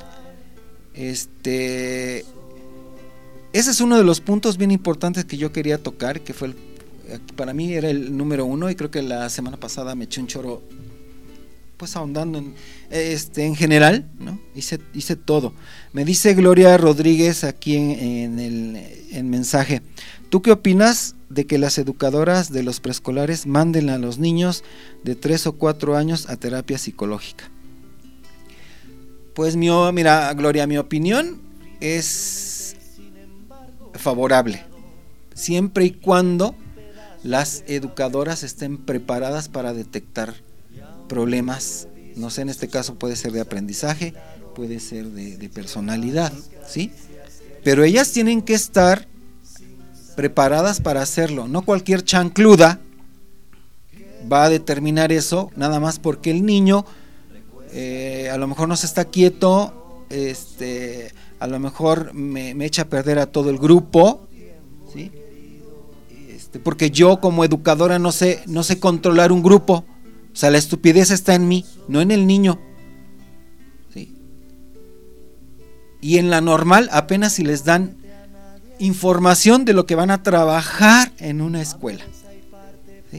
Este, ese es uno de los puntos bien importantes que yo quería tocar, que fue el, para mí era el número uno, y creo que la semana pasada me eché un choro, pues ahondando en, este, en general, ¿no? Hice, hice todo. Me dice Gloria Rodríguez aquí en, en el en mensaje: ¿tú qué opinas de que las educadoras de los preescolares manden a los niños de tres o cuatro años a terapia psicológica? Pues mi, mira, Gloria, mi opinión es favorable, siempre y cuando las educadoras estén preparadas para detectar problemas, no sé, en este caso puede ser de aprendizaje, puede ser de, de personalidad, ¿sí? Pero ellas tienen que estar preparadas para hacerlo, no cualquier chancluda va a determinar eso, nada más porque el niño eh, a lo mejor no se está quieto, este, a lo mejor me, me echa a perder a todo el grupo, ¿sí? Este, porque yo como educadora no sé, no sé controlar un grupo. O sea, la estupidez está en mí, no en el niño. ¿Sí? Y en la normal, apenas si les dan información de lo que van a trabajar en una escuela. ¿Sí?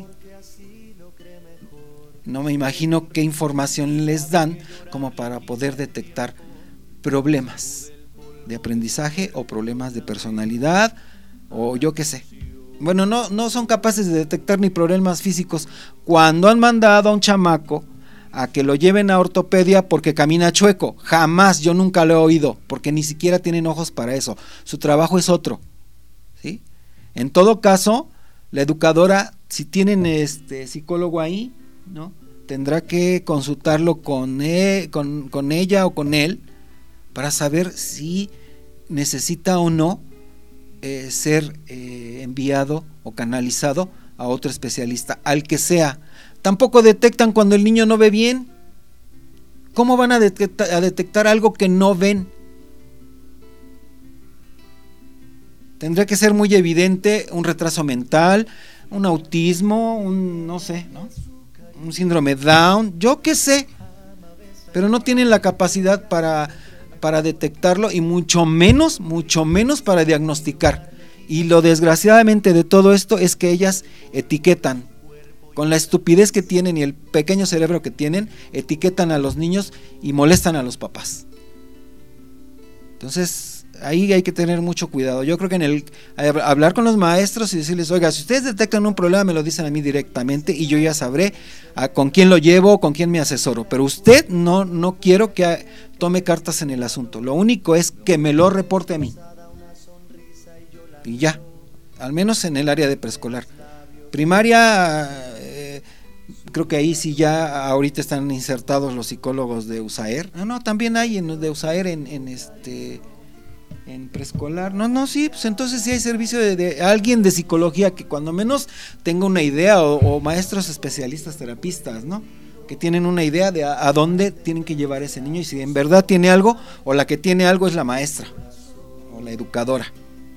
No me imagino qué información les dan como para poder detectar problemas de aprendizaje o problemas de personalidad o yo qué sé. Bueno, no, no son capaces de detectar ni problemas físicos cuando han mandado a un chamaco a que lo lleven a ortopedia porque camina chueco. Jamás, yo nunca lo he oído, porque ni siquiera tienen ojos para eso. Su trabajo es otro, ¿sí? En todo caso, la educadora, si tienen este psicólogo ahí, ¿no?, tendrá que consultarlo con, él, con, con ella o con él para saber si necesita o no Eh, ser eh, enviado o canalizado a otro especialista, al que sea. Tampoco detectan cuando el niño no ve bien. ¿Cómo van a detectar, a detectar algo que no ven? Tendría que ser muy evidente un retraso mental, un autismo, un no sé, ¿no?, un síndrome Down, yo qué sé, pero no tienen la capacidad para para detectarlo y mucho menos, mucho menos para diagnosticar. Y lo desgraciadamente de todo esto es que ellas etiquetan, con la estupidez que tienen y el pequeño cerebro que tienen, etiquetan a los niños y molestan a los papás. Entonces, ahí hay que tener mucho cuidado. Yo creo que en el hablar con los maestros y decirles, oiga, si ustedes detectan un problema, me lo dicen a mí directamente y yo ya sabré a con quién lo llevo, con quién me asesoro. Pero usted no, no quiero que tome cartas en el asunto. Lo único es que me lo reporte a mí. Y ya, al menos en el área de preescolar. Primaria, eh, creo que ahí sí ya ahorita están insertados los psicólogos de USAER. No, no, también hay en, de USAER en, en este... en preescolar, no, no, sí, pues entonces sí hay servicio de, de alguien de psicología que cuando menos tenga una idea, o, o maestros especialistas, terapistas, ¿no?, que tienen una idea de a, a dónde tienen que llevar ese niño y si en verdad tiene algo, o la que tiene algo es la maestra, o la educadora,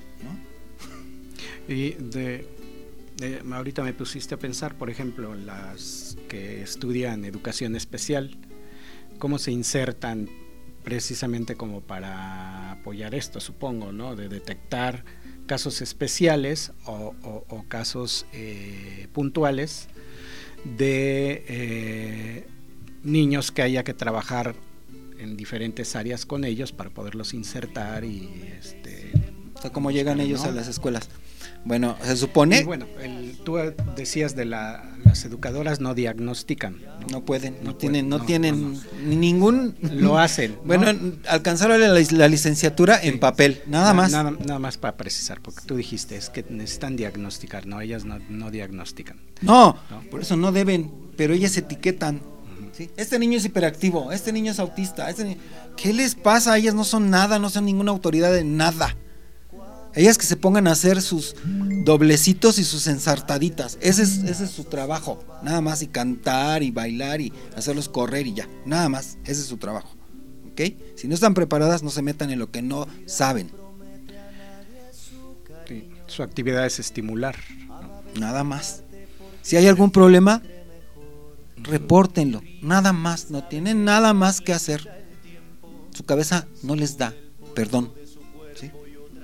¿no? Y de, de ahorita me pusiste a pensar, por ejemplo, las que estudian educación especial, cómo se insertan precisamente como para apoyar esto, supongo, ¿no?, de detectar casos especiales o, o, o casos eh, puntuales de eh, niños que haya que trabajar en diferentes áreas con ellos para poderlos insertar y este, o sea, cómo llegan ellos, ¿no?, a las escuelas. Bueno, se supone. Y bueno, el, tú decías de la, las educadoras no diagnostican. No, no pueden, no, no tienen, pueden, no, no tienen no, no. ningún. Lo hacen. Bueno, ¿no?, alcanzaron la, la licenciatura sí, en papel, nada na, más. Nada, nada más para precisar, porque tú dijiste es que necesitan diagnosticar, no, ellas no, no diagnostican. No, no, por eso no deben, pero ellas etiquetan. Uh-huh. ¿Sí? Este niño es hiperactivo, este niño es autista, este niño, ¿qué les pasa? Ellas no son nada, no son ninguna autoridad de nada. Ellas que se pongan a hacer sus doblecitos y sus ensartaditas, ese es, ese es su trabajo, nada más, y cantar y bailar y hacerlos correr y ya, nada más, ese es su trabajo, ¿ok? Si no están preparadas, no se metan en lo que no saben. Sí, su actividad es estimular, ¿no? nada más. Si hay algún problema, repórtenlo, nada más, no tienen nada más que hacer. Su cabeza no les da perdón, ¿sí?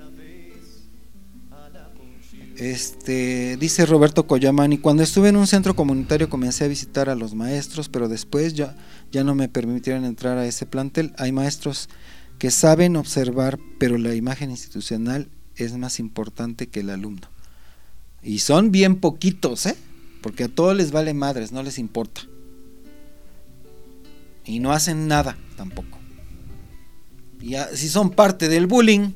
Este, dice Roberto Coyamani, cuando estuve en un centro comunitario comencé a visitar a los maestros, pero después ya, ya no me permitieron entrar a ese plantel. Hay maestros que saben observar, pero la imagen institucional es más importante que el alumno. Y son bien poquitos, ¿eh? Porque a todos les vale madres, no les importa. Y no hacen nada tampoco. Y a, si son parte del bullying,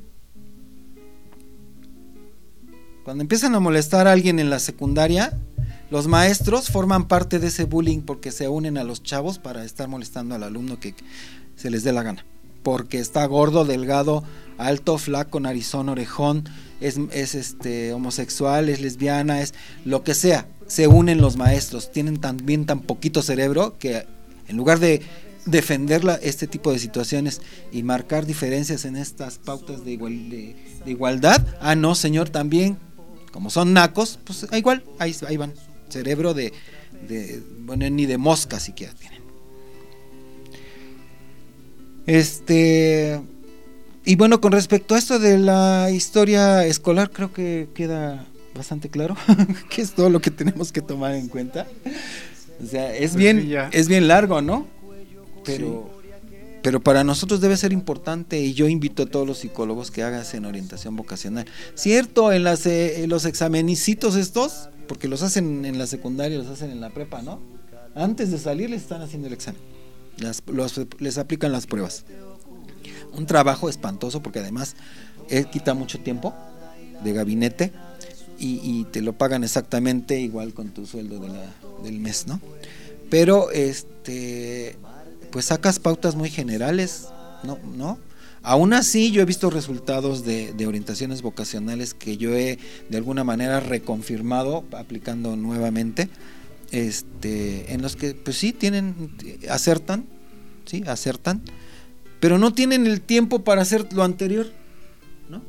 cuando empiezan a molestar a alguien en la secundaria, los maestros forman parte de ese bullying porque se unen a los chavos para estar molestando al alumno que se les dé la gana. Porque está gordo, delgado, alto, flaco, narizón, orejón, es, es este homosexual, es lesbiana, es lo que sea. Se unen los maestros, tienen también tan poquito cerebro que en lugar de defender la, este tipo de situaciones y marcar diferencias en estas pautas de, igual, de, de igualdad, ah no señor, también como son nacos, pues igual, ahí, ahí van, cerebro de, de, bueno, ni de mosca siquiera tienen. Este, y bueno, con respecto a esto de la historia escolar, creo que queda bastante claro que es todo lo que tenemos que tomar en cuenta. O sea, es bien, es bien largo, ¿no? Pero, sí. pero para nosotros debe ser importante, y yo invito a todos los psicólogos que hagan en orientación vocacional. Cierto, en las eh, en los examenicitos estos, porque los hacen en la secundaria, los hacen en la prepa, ¿no? Antes de salir les están haciendo el examen, las, los, les aplican las pruebas. Un trabajo espantoso porque además eh, quita mucho tiempo de gabinete y, y te lo pagan exactamente igual con tu sueldo de la, del mes, ¿no? Pero este pues sacas pautas muy generales, ¿no? ¿no? Aún así yo he visto resultados de, de orientaciones vocacionales que yo he de alguna manera reconfirmado aplicando nuevamente, este, en los que pues sí tienen, acertan, sí, acertan, pero no tienen el tiempo para hacer lo anterior, ¿no?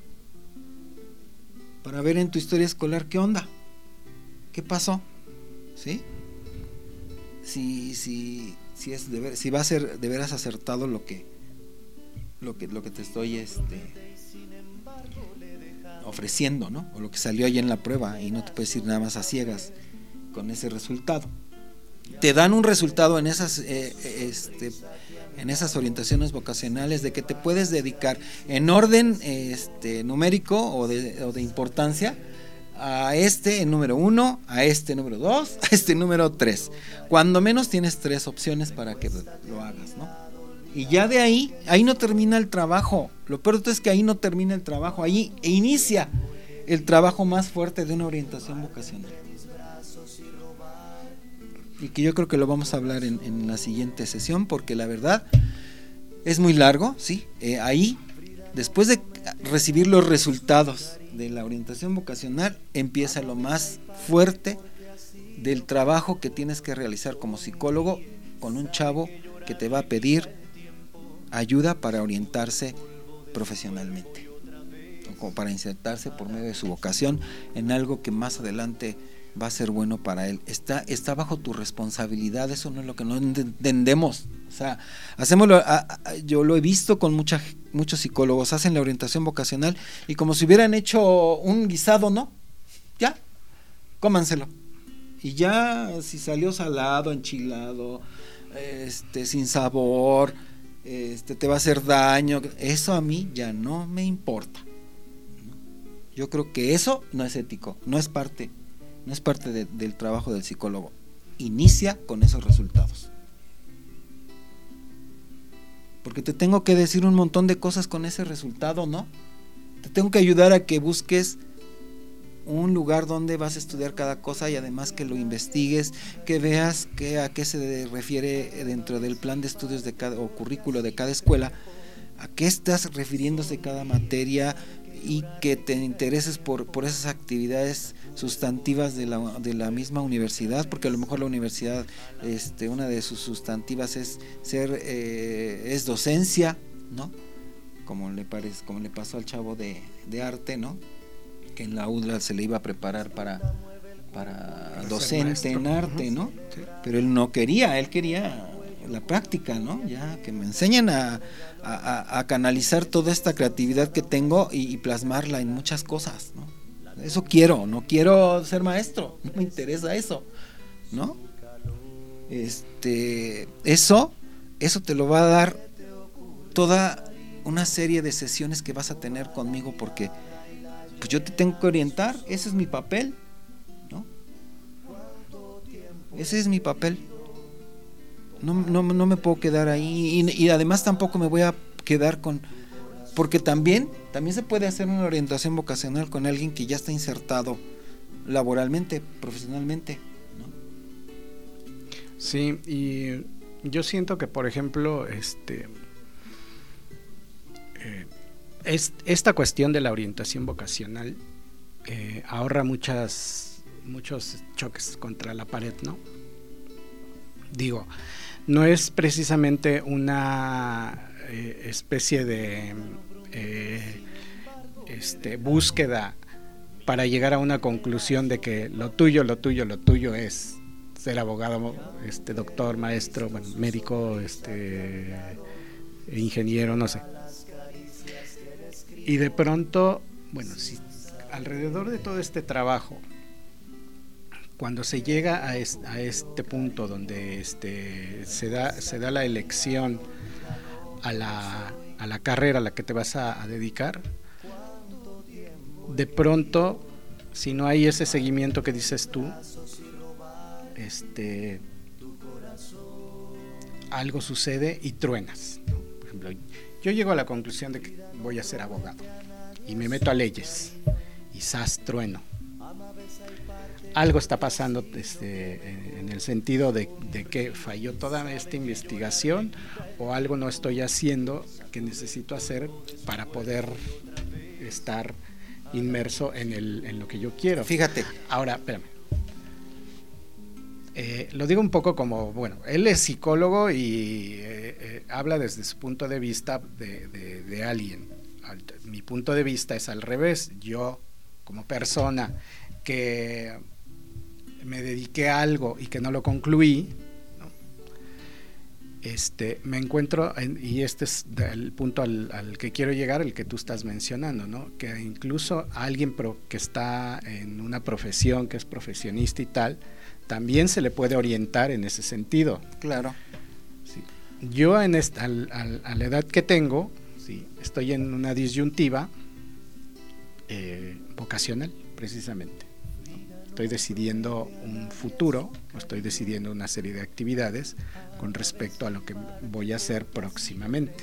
Para ver en tu historia escolar qué onda, qué pasó, ¿sí? Si, si, si es de ver, si va a ser de veras acertado lo que, lo que, lo que te estoy este, ofreciendo, ¿no? O lo que salió ahí en la prueba, y no te puedes ir nada más a ciegas con ese resultado. Te dan un resultado en esas, eh, este, en esas orientaciones vocacionales de que te puedes dedicar en orden este, numérico o de, o de importancia a este en número uno, a este número dos, a este número tres. Cuando menos tienes tres opciones para que lo hagas, ¿no? Y ya de ahí, ahí no termina el trabajo. Lo peor de todo es que ahí no termina el trabajo, ahí inicia el trabajo más fuerte de una orientación vocacional. Y que yo creo que lo vamos a hablar en, en la siguiente sesión, porque la verdad es muy largo, ¿sí? Eh, ahí, después de recibir los resultados de la orientación vocacional, empieza lo más fuerte del trabajo que tienes que realizar como psicólogo con un chavo que te va a pedir ayuda para orientarse profesionalmente, o como para insertarse por medio de su vocación en algo que más adelante va a ser bueno para él. Está, está bajo tu responsabilidad. Eso no es lo que no entendemos. O sea, hacémoslo, a, a, yo lo he visto con mucha, muchos psicólogos, hacen la orientación vocacional y como si hubieran hecho un guisado, ¿no? Ya, cómanselo. Y ya, si salió salado, enchilado, este, sin sabor, este, te va a hacer daño, eso a mí ya no me importa. Yo creo que eso no es ético, no es parte No es parte de, del trabajo del psicólogo. Inicia con esos resultados. Porque te tengo que decir un montón de cosas con ese resultado, ¿no? Te tengo que ayudar a que busques un lugar donde vas a estudiar cada cosa y además que lo investigues, que veas que, a qué se refiere dentro del plan de estudios de cada, o currículo de cada escuela, a qué estás refiriéndose cada materia, y que te intereses por, por esas actividades sustantivas de la, de la misma universidad, porque a lo mejor la universidad, este, una de sus sustantivas es ser eh, es docencia, ¿no? Como le parece, como le pasó al chavo de, de arte, ¿no? Que en la U D L A se le iba a preparar para, para, para docente en arte, uh-huh. ¿no? Sí. Pero él no quería, él quería la práctica, ¿no? Ya que me enseñen a, a, a canalizar toda esta creatividad que tengo y, y plasmarla en muchas cosas, ¿no? Eso quiero, no quiero ser maestro, no me interesa eso, ¿no? Este, eso, eso te lo va a dar toda una serie de sesiones que vas a tener conmigo, porque pues yo te tengo que orientar, ese es mi papel, ¿no? Ese es mi papel. No, no, no me puedo quedar ahí y, y además tampoco me voy a quedar con, porque también, también se puede hacer una orientación vocacional con alguien que ya está insertado laboralmente, profesionalmente, ¿no? Sí, y yo siento que, por ejemplo, este eh, es, esta cuestión de la orientación vocacional eh, ahorra muchas muchos choques contra la pared, ¿no? Digo, no es precisamente una eh, especie de eh, este, búsqueda para llegar a una conclusión de que lo tuyo, lo tuyo, lo tuyo es ser abogado, este, doctor, maestro, bueno, médico, este, ingeniero, no sé. Y de pronto, bueno, si alrededor de todo este trabajo, cuando se llega a, es, a este punto donde este, se, da, se da la elección a la, a la carrera a la que te vas a, a dedicar, de pronto, si no hay ese seguimiento que dices tú, este, algo sucede y truenas, ¿no? Por ejemplo, yo llego a la conclusión de que voy a ser abogado y me meto a leyes y ¡zas! Trueno. Algo está pasando este, en el sentido de, de que falló toda esta investigación o algo no estoy haciendo que necesito hacer para poder estar inmerso en, el, en lo que yo quiero. Fíjate. Ahora, espérame. Eh, lo digo un poco como, bueno, él es psicólogo y eh, eh, habla desde su punto de vista de, de, de alguien. Mi punto de vista es al revés. Yo, como persona que me dediqué a algo y que no lo concluí, ¿no? Este, me encuentro, en, y este es el punto al, al que quiero llegar, el que tú estás mencionando, ¿no? Que incluso alguien pro, que está en una profesión, que es profesionista y tal, también se le puede orientar en ese sentido. Claro. Sí. Yo en esta, al, al, a la edad que tengo, sí, estoy en una disyuntiva eh, vocacional, precisamente. Estoy decidiendo un futuro, estoy decidiendo una serie de actividades con respecto a lo que voy a hacer próximamente.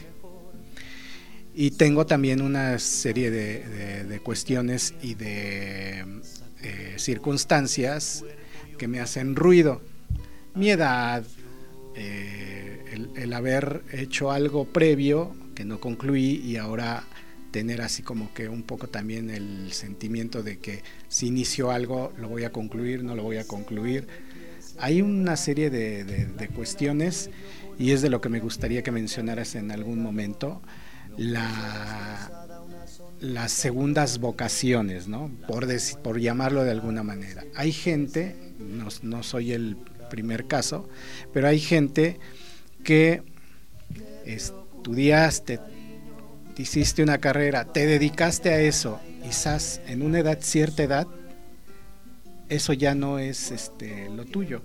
Y tengo también una serie de, de, de cuestiones y de eh, circunstancias que me hacen ruido. Mi edad, eh, el, el haber hecho algo previo que no concluí y ahora tener así como que un poco también el sentimiento de que si inicio algo lo voy a concluir, no lo voy a concluir. Hay una serie de, de, de cuestiones y es de lo que me gustaría que mencionaras en algún momento, la, las segundas vocaciones, ¿no? Por, des, por llamarlo de alguna manera. Hay gente, no, no soy el primer caso, pero hay gente que estudiaste, hiciste una carrera, te dedicaste a eso, quizás en una edad, cierta edad, eso ya no es este, lo tuyo.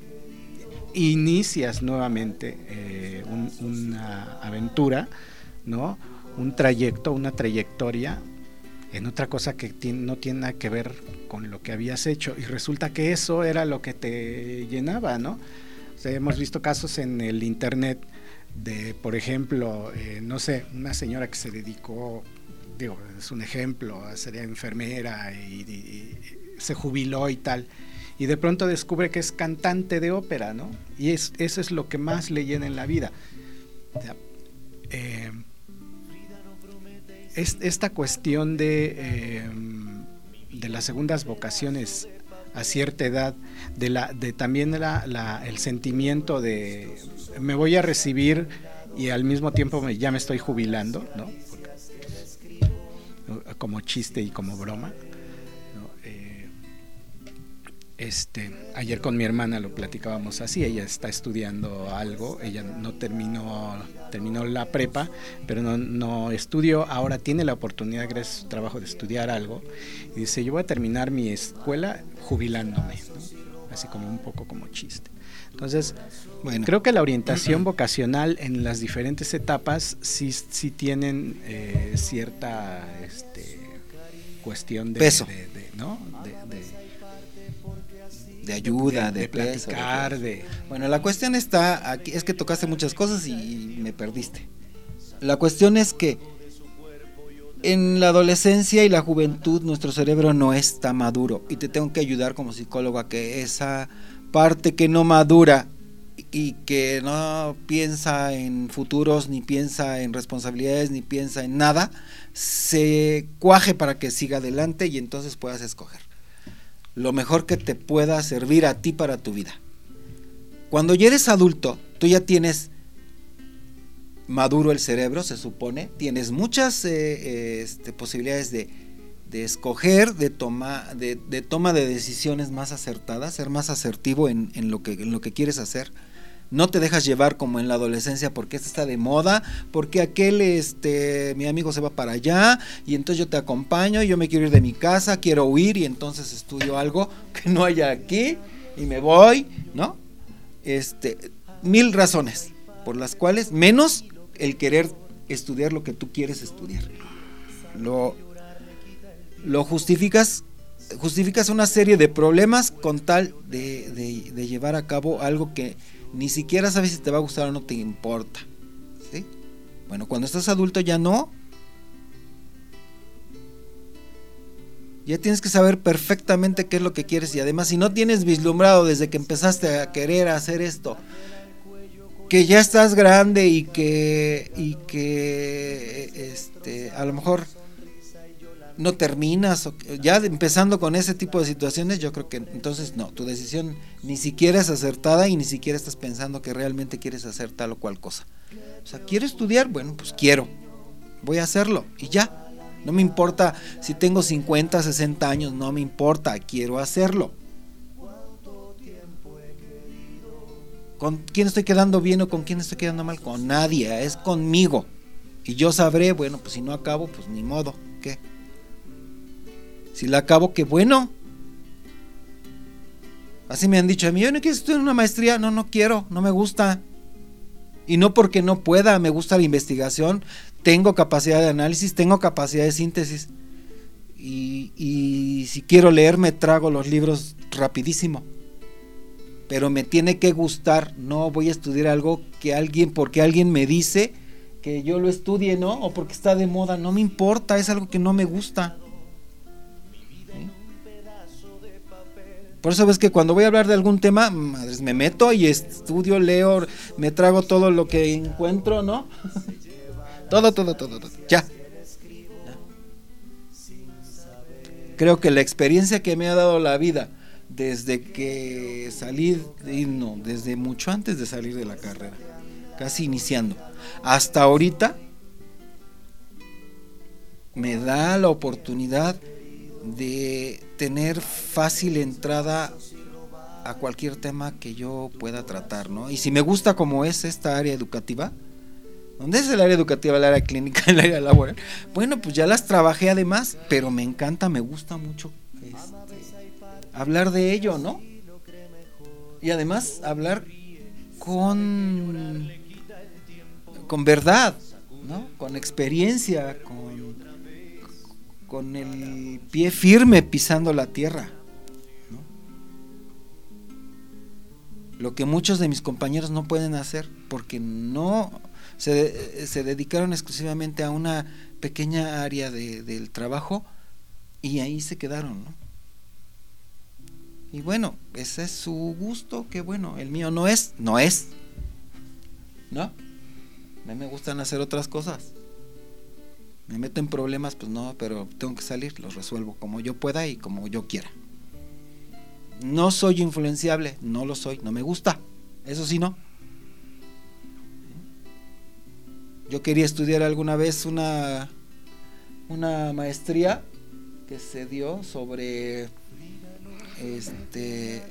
Inicias nuevamente eh, un, una aventura, ¿no? Un trayecto, una trayectoria en otra cosa que tiene, no tiene nada que ver con lo que habías hecho y resulta que eso era lo que te llenaba, ¿no? O sea, hemos visto casos en el internet de, por ejemplo, eh, no sé, una señora que se dedicó, digo, es un ejemplo, a ser enfermera y, y, y se jubiló y tal, y de pronto descubre que es cantante de ópera, ¿no? Y es, eso es lo que más le llena en la vida. O sea, eh, es, esta cuestión de, eh, de las segundas vocaciones a cierta edad, de la de también la, la, el sentimiento de me voy a recibir y al mismo tiempo me, ya me estoy jubilando, ¿no? Como chiste y como broma, ¿no? Eh, Este, ayer con mi hermana lo platicábamos así, ella está estudiando algo, ella no terminó, terminó la prepa, pero no, no estudió, ahora tiene la oportunidad gracias a su trabajo de estudiar algo, y dice, yo voy a terminar mi escuela jubilándome, ¿no? Así como un poco como chiste. Entonces, bueno, creo que la orientación uh-huh. vocacional en las diferentes etapas sí, sí tienen eh, cierta este, cuestión de peso, de, de, ¿no? de, de de ayuda, de, de, de platicar, peso, de, de... Bueno, la cuestión está aquí, es que tocaste muchas cosas y me perdiste. La cuestión es que en la adolescencia y la juventud nuestro cerebro no está maduro y te tengo que ayudar como psicólogo a que esa parte que no madura y que no piensa en futuros, ni piensa en responsabilidades, ni piensa en nada, se cuaje para que siga adelante y entonces puedas escoger lo mejor que te pueda servir a ti para tu vida. Cuando ya eres adulto, tú ya tienes maduro el cerebro, se supone, tienes muchas eh, este, posibilidades de, de escoger, de toma, de, de toma de decisiones más acertadas, ser más asertivo en, en, lo que, en lo que quieres hacer. No te dejas llevar como en la adolescencia porque esta está de moda, porque aquel, este, mi amigo se va para allá y entonces yo te acompaño, yo me quiero ir de mi casa, quiero huir y entonces estudio algo que no haya aquí y me voy, ¿no? Este, mil razones por las cuales, menos el querer estudiar lo que tú quieres estudiar. Lo, lo justificas, justificas una serie de problemas con tal de, de, de llevar a cabo algo que ni siquiera sabes si te va a gustar o no te importa, ¿sí? Bueno, cuando estás adulto ya no. Ya tienes que saber perfectamente qué es lo que quieres y además si no tienes vislumbrado desde que empezaste a querer hacer esto, que ya estás grande y que y que este a lo mejor no terminas, o ya empezando con ese tipo de situaciones, yo creo que entonces no, tu decisión ni siquiera es acertada y ni siquiera estás pensando que realmente quieres hacer tal o cual cosa. O sea, ¿quiero estudiar? Bueno, pues quiero, voy a hacerlo y ya, no me importa si tengo cincuenta, sesenta años, no me importa, quiero hacerlo. ¿Con quién estoy quedando bien o con quién estoy quedando mal? Con nadie, es conmigo y yo sabré, bueno, pues si no acabo, pues ni modo, ¿qué? Si la acabo, qué bueno. Así me han dicho a mí, yo no quiero estudiar una maestría, no, no quiero, no me gusta. Y no porque no pueda, me gusta la investigación, tengo capacidad de análisis, tengo capacidad de síntesis. Y, y si quiero leer, me trago los libros rapidísimo. Pero me tiene que gustar, no voy a estudiar algo que alguien, porque alguien me dice que yo lo estudie, ¿no? O porque está de moda, no me importa, es algo que no me gusta. Por eso ves que cuando voy a hablar de algún tema, madres, me meto y estudio, leo, me trago todo lo que encuentro, ¿no? todo, todo, todo, todo, ya. Creo que la experiencia que me ha dado la vida desde que salí, no, desde mucho antes de salir de la carrera, casi iniciando, hasta ahorita, me da la oportunidad de tener fácil entrada a cualquier tema que yo pueda tratar, ¿no? Y si me gusta como es esta área educativa, ¿dónde es el área educativa, el área clínica, el área laboral? Bueno, pues ya las trabajé además, pero me encanta, me gusta mucho este, hablar de ello, ¿no? Y además hablar con con verdad, ¿no? Con experiencia, con con el pie firme pisando la tierra, ¿no? Lo que muchos de mis compañeros no pueden hacer porque no se, se dedicaron exclusivamente a una pequeña área de, del trabajo y ahí se quedaron, ¿no? Y bueno, ese es su gusto, que bueno, el mío no es, no es, ¿no? A mí me gustan hacer otras cosas. Me meto en problemas, pues no, pero tengo que salir, los resuelvo como yo pueda y como yo quiera. No soy influenciable, no lo soy, no me gusta, eso sí no. Yo quería estudiar alguna vez una, una maestría que se dio sobre este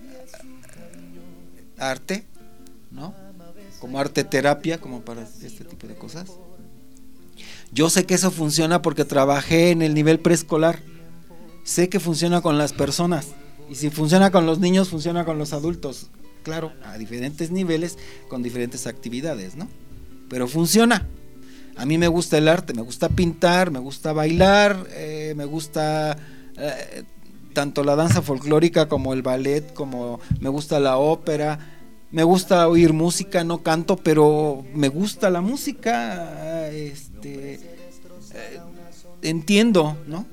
arte, ¿no? Como arte terapia, como para este tipo de cosas. Yo sé que eso funciona porque trabajé en el nivel preescolar. Sé que funciona con las personas. Y si funciona con los niños, funciona con los adultos. Claro, a diferentes niveles, con diferentes actividades, ¿no? Pero funciona. A mí me gusta el arte, me gusta pintar, me gusta bailar, eh, me gusta eh, tanto la danza folclórica como el ballet, como me gusta la ópera. Me gusta oír música, no canto, pero me gusta la música, este, eh, entiendo, ¿no?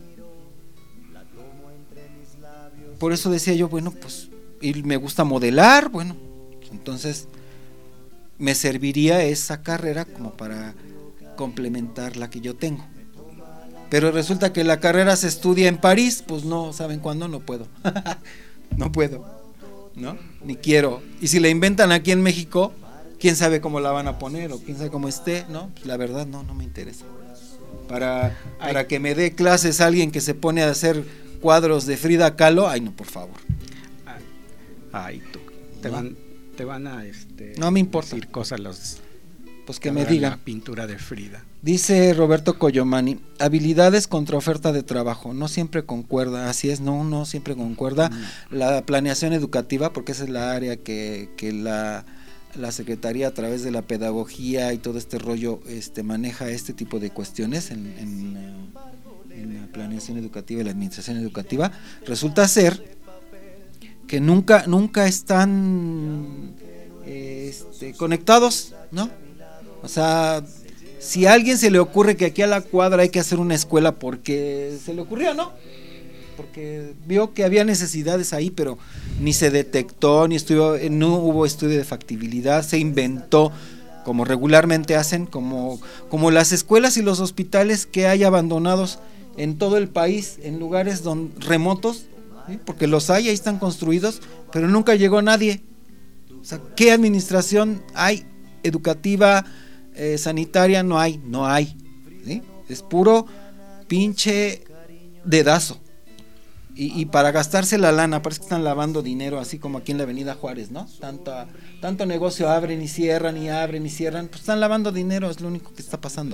Por eso decía yo, bueno, pues, y me gusta modelar, bueno, entonces me serviría esa carrera como para complementar la que yo tengo. Pero resulta que la carrera se estudia en París, pues no, ¿saben cuándo? No puedo, no puedo. ¿No? Ni quiero. Y si la inventan aquí en México, quién sabe cómo la van a poner o quién sabe cómo esté, ¿no? Pues la verdad no, no me interesa. Para, para que me dé clases alguien que se pone a hacer cuadros de Frida Kahlo, ay no, por favor. Ay, tú, te ¿no? van, te van a este, no me importa. decir cosas los, pues que me digan. La pintura de Frida. Dice Roberto Coyomani, habilidades contra oferta de trabajo, no siempre concuerda, así es, no, no siempre concuerda. No. La planeación educativa, porque esa es la área que, que la, la Secretaría a través de la pedagogía y todo este rollo este, maneja este tipo de cuestiones en, en, en la planeación educativa y la administración educativa, resulta ser que nunca, nunca están este, conectados, ¿no? O sea, si a alguien se le ocurre que aquí a la cuadra hay que hacer una escuela porque se le ocurrió, ¿no? Porque vio que había necesidades ahí, pero ni se detectó, ni estuvo, no hubo estudio de factibilidad, se inventó, como regularmente hacen, como, como las escuelas y los hospitales que hay abandonados en todo el país, en lugares don, remotos, ¿sí? Porque los hay, ahí están construidos, pero nunca llegó nadie. O sea, ¿qué administración hay educativa, Eh, sanitaria? No hay, no hay, ¿sí? Es puro pinche dedazo y, y para gastarse la lana, parece que están lavando dinero, así como aquí en la avenida Juárez, ¿no? Tanto, tanto negocio abren y cierran y abren y cierran, pues están lavando dinero, es lo único que está pasando.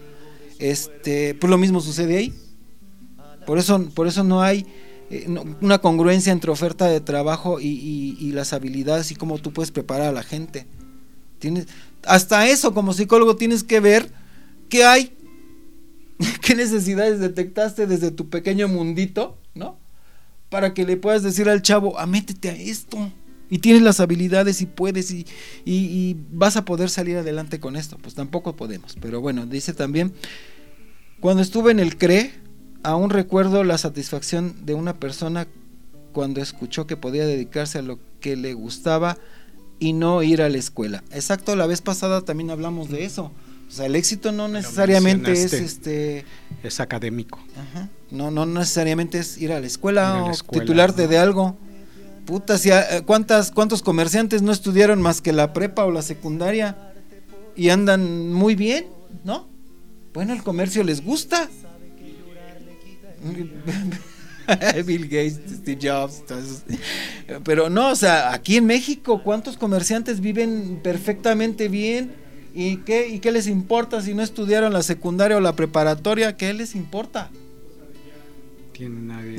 Este, pues lo mismo sucede ahí, por eso, por eso no hay eh, no, una congruencia entre oferta de trabajo y, y, y las habilidades y cómo tú puedes preparar a la gente. Tienes, hasta eso como psicólogo tienes que ver qué hay, qué necesidades detectaste desde tu pequeño mundito, ¿no? Para que le puedas decir al chavo, ah, métete a esto, y tienes las habilidades y puedes, y, y, y vas a poder salir adelante con esto. Pues tampoco podemos, pero bueno, dice también, cuando estuve en el C R E, aún recuerdo la satisfacción de una persona cuando escuchó que podía dedicarse a lo que le gustaba y no ir a la escuela. Exacto, la vez pasada también hablamos de eso. O sea, el éxito no necesariamente es este es académico. Ajá. No, no necesariamente es ir a la escuela ir a la o escuela, titularte ¿no? de algo. Puta, si a, cuántas cuántos comerciantes no estudiaron más que la prepa o la secundaria y andan muy bien, ¿no? Bueno, el comercio les gusta. Bill Gates, Steve Jobs, entonces, pero no, o sea, aquí en México, ¿cuántos comerciantes viven perfectamente bien? ¿Y qué, y qué les importa si no estudiaron la secundaria o la preparatoria? ¿Qué les importa? Tienen nadie.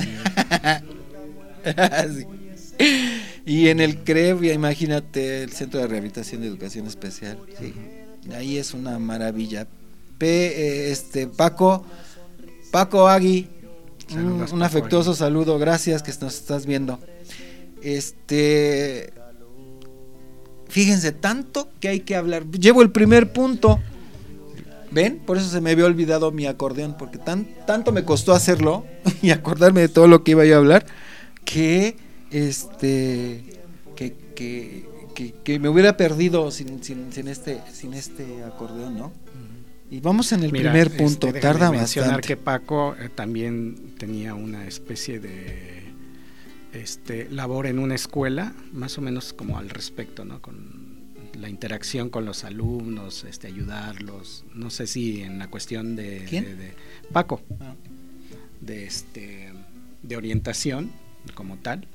Sí. Y en el C R E, imagínate, el Centro de Rehabilitación de Educación Especial, sí, ahí es una maravilla. P, eh, este, Paco, Paco Agui, Saludos, un, un afectuoso Paco. Saludo, gracias que nos estás viendo. Este, fíjense, tanto que hay que hablar. Llevo el primer punto, ¿ven? Por eso se me había olvidado mi acordeón, porque tan, tanto me costó hacerlo y acordarme de todo lo que iba yo a hablar, que este, que, que, que, que me hubiera perdido sin, sin, sin este, sin este acordeón, ¿no? Y vamos en el Mira, primer punto, este, tarda bastante. Mencionar que Paco eh, también tenía una especie de este labor en una escuela, más o menos como al respecto, ¿no? Con la interacción con los alumnos, este, ayudarlos, no sé si en la cuestión de, ¿Quién? de, de Paco, ah. de este de orientación como tal,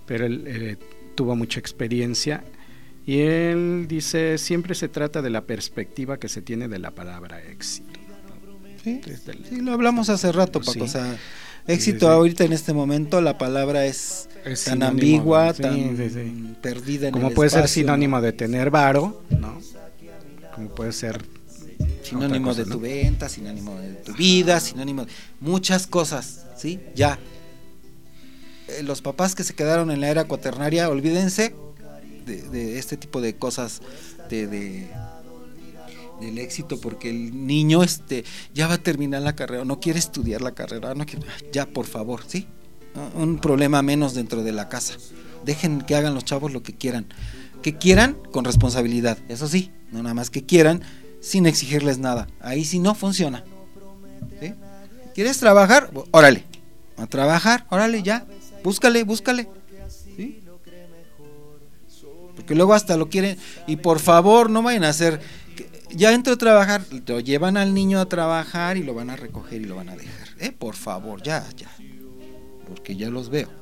pero él eh, tuvo mucha experiencia y él dice, siempre se trata de la perspectiva que se tiene de la palabra éxito. Sí, el, sí lo hablamos hace rato, Paco, sí. O sea, éxito sí, sí. Ahorita en este momento la palabra es, es tan ambigua, sí, tan sí, sí. perdida en como el puede espacio, ser sinónimo ¿no? de tener varo, ¿no? Como puede ser sinónimo cosa, de tu ¿no? venta, sinónimo de tu vida, sinónimo de muchas cosas, ¿sí? Ya. Eh, los papás que se quedaron en la era cuaternaria, olvídense de, de este tipo de cosas de, de del éxito, porque el niño este ya va a terminar la carrera, no quiere estudiar la carrera, no quiere, ya por favor, ¿sí? Un problema menos dentro de la casa. Dejen que hagan los chavos lo que quieran, que quieran con responsabilidad, eso sí, no nada más que quieran sin exigirles nada, ahí sí no funciona, ¿sí? ¿Quieres trabajar? Órale, a trabajar, órale, ya, búscale, búscale, ¿sí? Porque luego hasta lo quieren, y por favor no vayan a hacer, ya entró a trabajar, lo llevan al niño a trabajar y lo van a recoger y lo van a dejar, eh, por favor, ya, ya, porque ya los veo.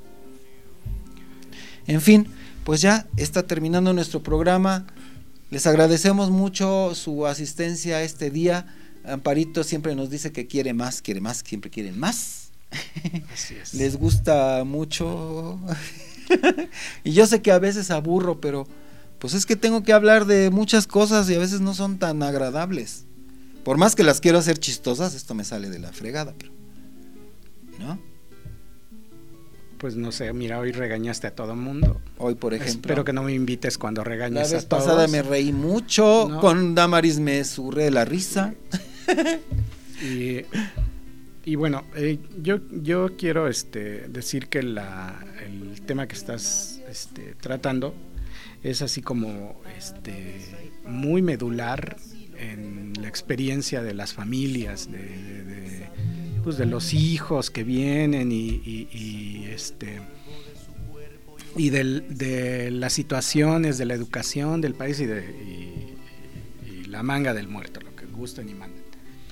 En fin, pues ya está terminando nuestro programa. Les agradecemos mucho su asistencia a este día. Amparito siempre nos dice que quiere más, quiere más, siempre quieren más. Así es. Les gusta mucho. Y yo sé que a veces aburro, pero pues es que tengo que hablar de muchas cosas y a veces no son tan agradables. Por más que las quiero hacer chistosas, esto me sale de la fregada, pero ¿no? Pues no sé, mira, hoy regañaste a todo mundo. Hoy, por ejemplo. Espero que no me invites cuando regañes la vez a todos. pasada me reí mucho, no. Con Damaris me surré la risa. Y, y bueno, eh, yo yo quiero este decir que la el tema que estás este, tratando es así como este muy medular en la experiencia de las familias, de, de, de pues de los hijos que vienen y, y, y este y del, de las situaciones de la educación del país y, de, y, y la manga del muerto, lo que gusten y manden.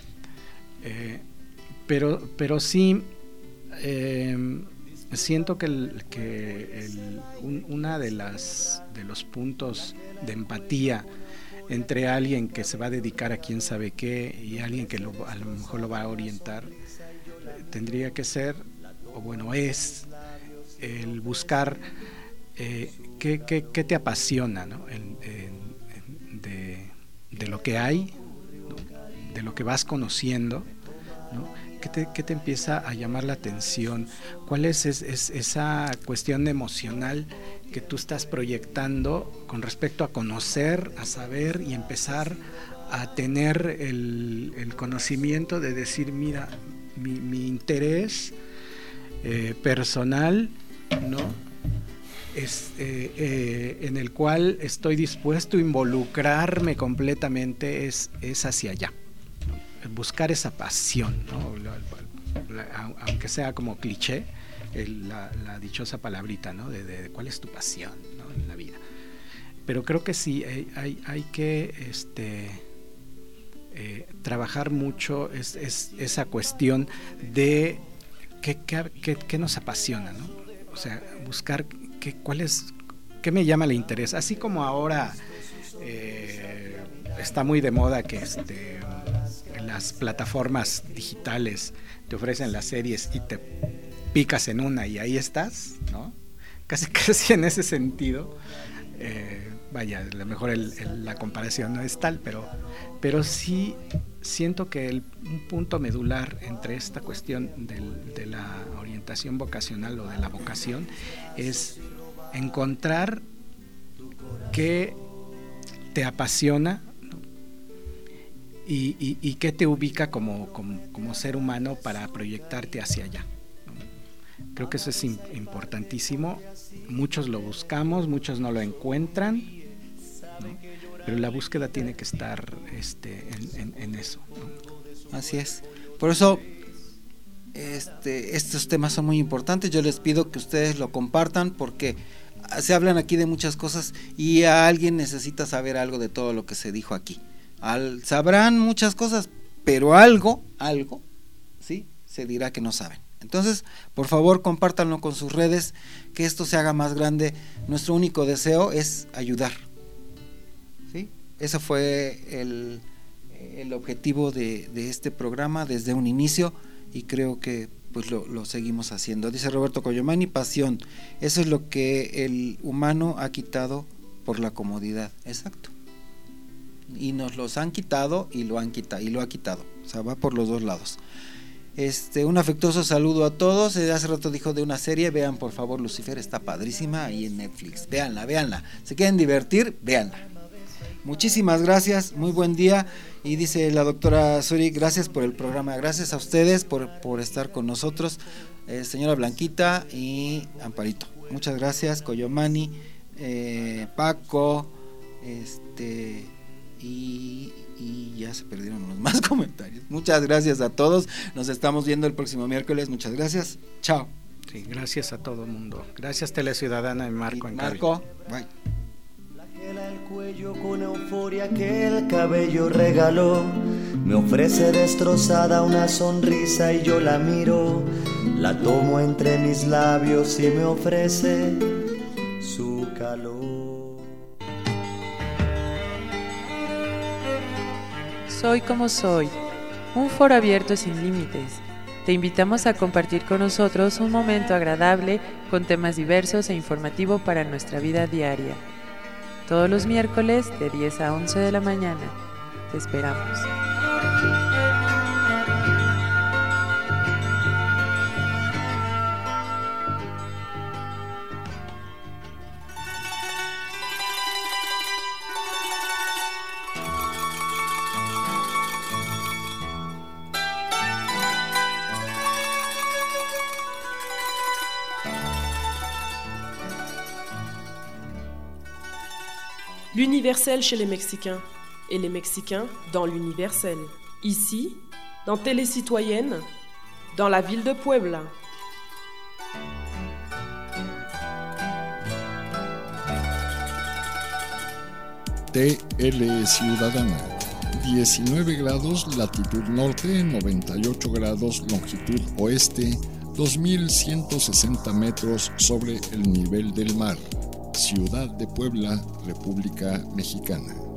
Eh, pero, pero sí eh, siento que, el, que el, un, una de las de los puntos de empatía entre alguien que se va a dedicar a quién sabe qué y alguien que lo, a lo mejor lo va a orientar, tendría que ser, o bueno, es el buscar eh, qué, qué, qué te apasiona, ¿no? En, en, en de, de lo que hay, ¿no? De lo que vas conociendo, ¿no? ¿Qué te, qué te empieza a llamar la atención? ¿Cuál es, es, es esa cuestión emocional que tú estás proyectando con respecto a conocer, a saber y empezar a tener el, el conocimiento de decir, mira, mi, mi interés eh, personal, ¿no? Es, eh, eh, en el cual estoy dispuesto a involucrarme completamente es, es hacia allá, ¿no? Buscar esa pasión, ¿no? La, la, aunque sea como cliché, el, la, la dichosa palabrita, ¿no? De, de, de cuál es tu pasión, ¿no? En la vida. Pero creo que sí hay, hay, hay que este, eh, trabajar mucho es, es, esa cuestión de qué, qué, qué, qué nos apasiona, ¿no? O sea, buscar qué, cuál es, qué me llama el interés. Así como ahora eh, está muy de moda que este, en las plataformas digitales te ofrecen las series y te picas en una y ahí estás, ¿no? Casi casi en ese sentido. Eh, vaya, a lo mejor el, el, la comparación no es tal, pero, pero sí siento que el, un punto medular entre esta cuestión del, de la orientación vocacional o de la vocación es encontrar qué te apasiona, ¿no? y, y, y qué te ubica como, como, como ser humano para proyectarte hacia allá, ¿no? Creo que eso es importantísimo. Muchos lo buscamos, muchos no lo encuentran, ¿no? Pero la búsqueda tiene que estar este, en, en, en eso, ¿no? Así es. Por eso este, estos temas son muy importantes. Yo les pido que ustedes lo compartan porque se hablan aquí de muchas cosas y a alguien necesita saber algo de todo lo que se dijo aquí. Al, sabrán muchas cosas, pero algo, algo, ¿sí? Se dirá que no saben. Entonces, por favor, compártanlo con sus redes, que esto se haga más grande. Nuestro único deseo es ayudar. ¿Sí? Ese fue el, el objetivo de, de este programa desde un inicio, y creo que pues lo, lo seguimos haciendo. Dice Roberto Coyomani, pasión. Eso es lo que el humano ha quitado por la comodidad. Exacto. Y nos los han quitado y lo han quitado y lo ha quitado. O sea, va por los dos lados. Este, un afectuoso saludo a todos. Hace rato dijo de una serie, vean por favor Lucifer, está padrísima ahí en Netflix. Véanla, véanla. ¿Se quieren divertir? Véanla. Muchísimas gracias, muy buen día. Y dice la doctora Suri, gracias por el programa, gracias a ustedes por, por estar con nosotros, eh, señora Blanquita y Amparito. Muchas gracias, Coyomani, eh, Paco, este y, y ya se perdieron los más comentarios. Muchas gracias a todos, nos estamos viendo el próximo miércoles, muchas gracias, chao. Sí, gracias a todo el mundo, gracias Teleciudadana y Marco. Y en Marco, bye. El cuello con euforia que el cabello regaló, me ofrece destrozada una sonrisa y yo la miro, la tomo entre mis labios y me ofrece su calor. Soy como soy, un foro abierto sin límites. Te invitamos a compartir con nosotros un momento agradable con temas diversos e informativo para nuestra vida diaria. Todos los miércoles de diez a once de la mañana. Te esperamos. L'universel chez les Mexicains et les Mexicains dans l'universel. Ici, dans Télécitoyenne, dans la ville de Puebla. T L Ciudadana, diecinueve grados latitud norte, noventa y ocho grados longitud oeste, dos mil ciento sesenta metros sobre el nivel del mar. Ciudad de Puebla, República Mexicana.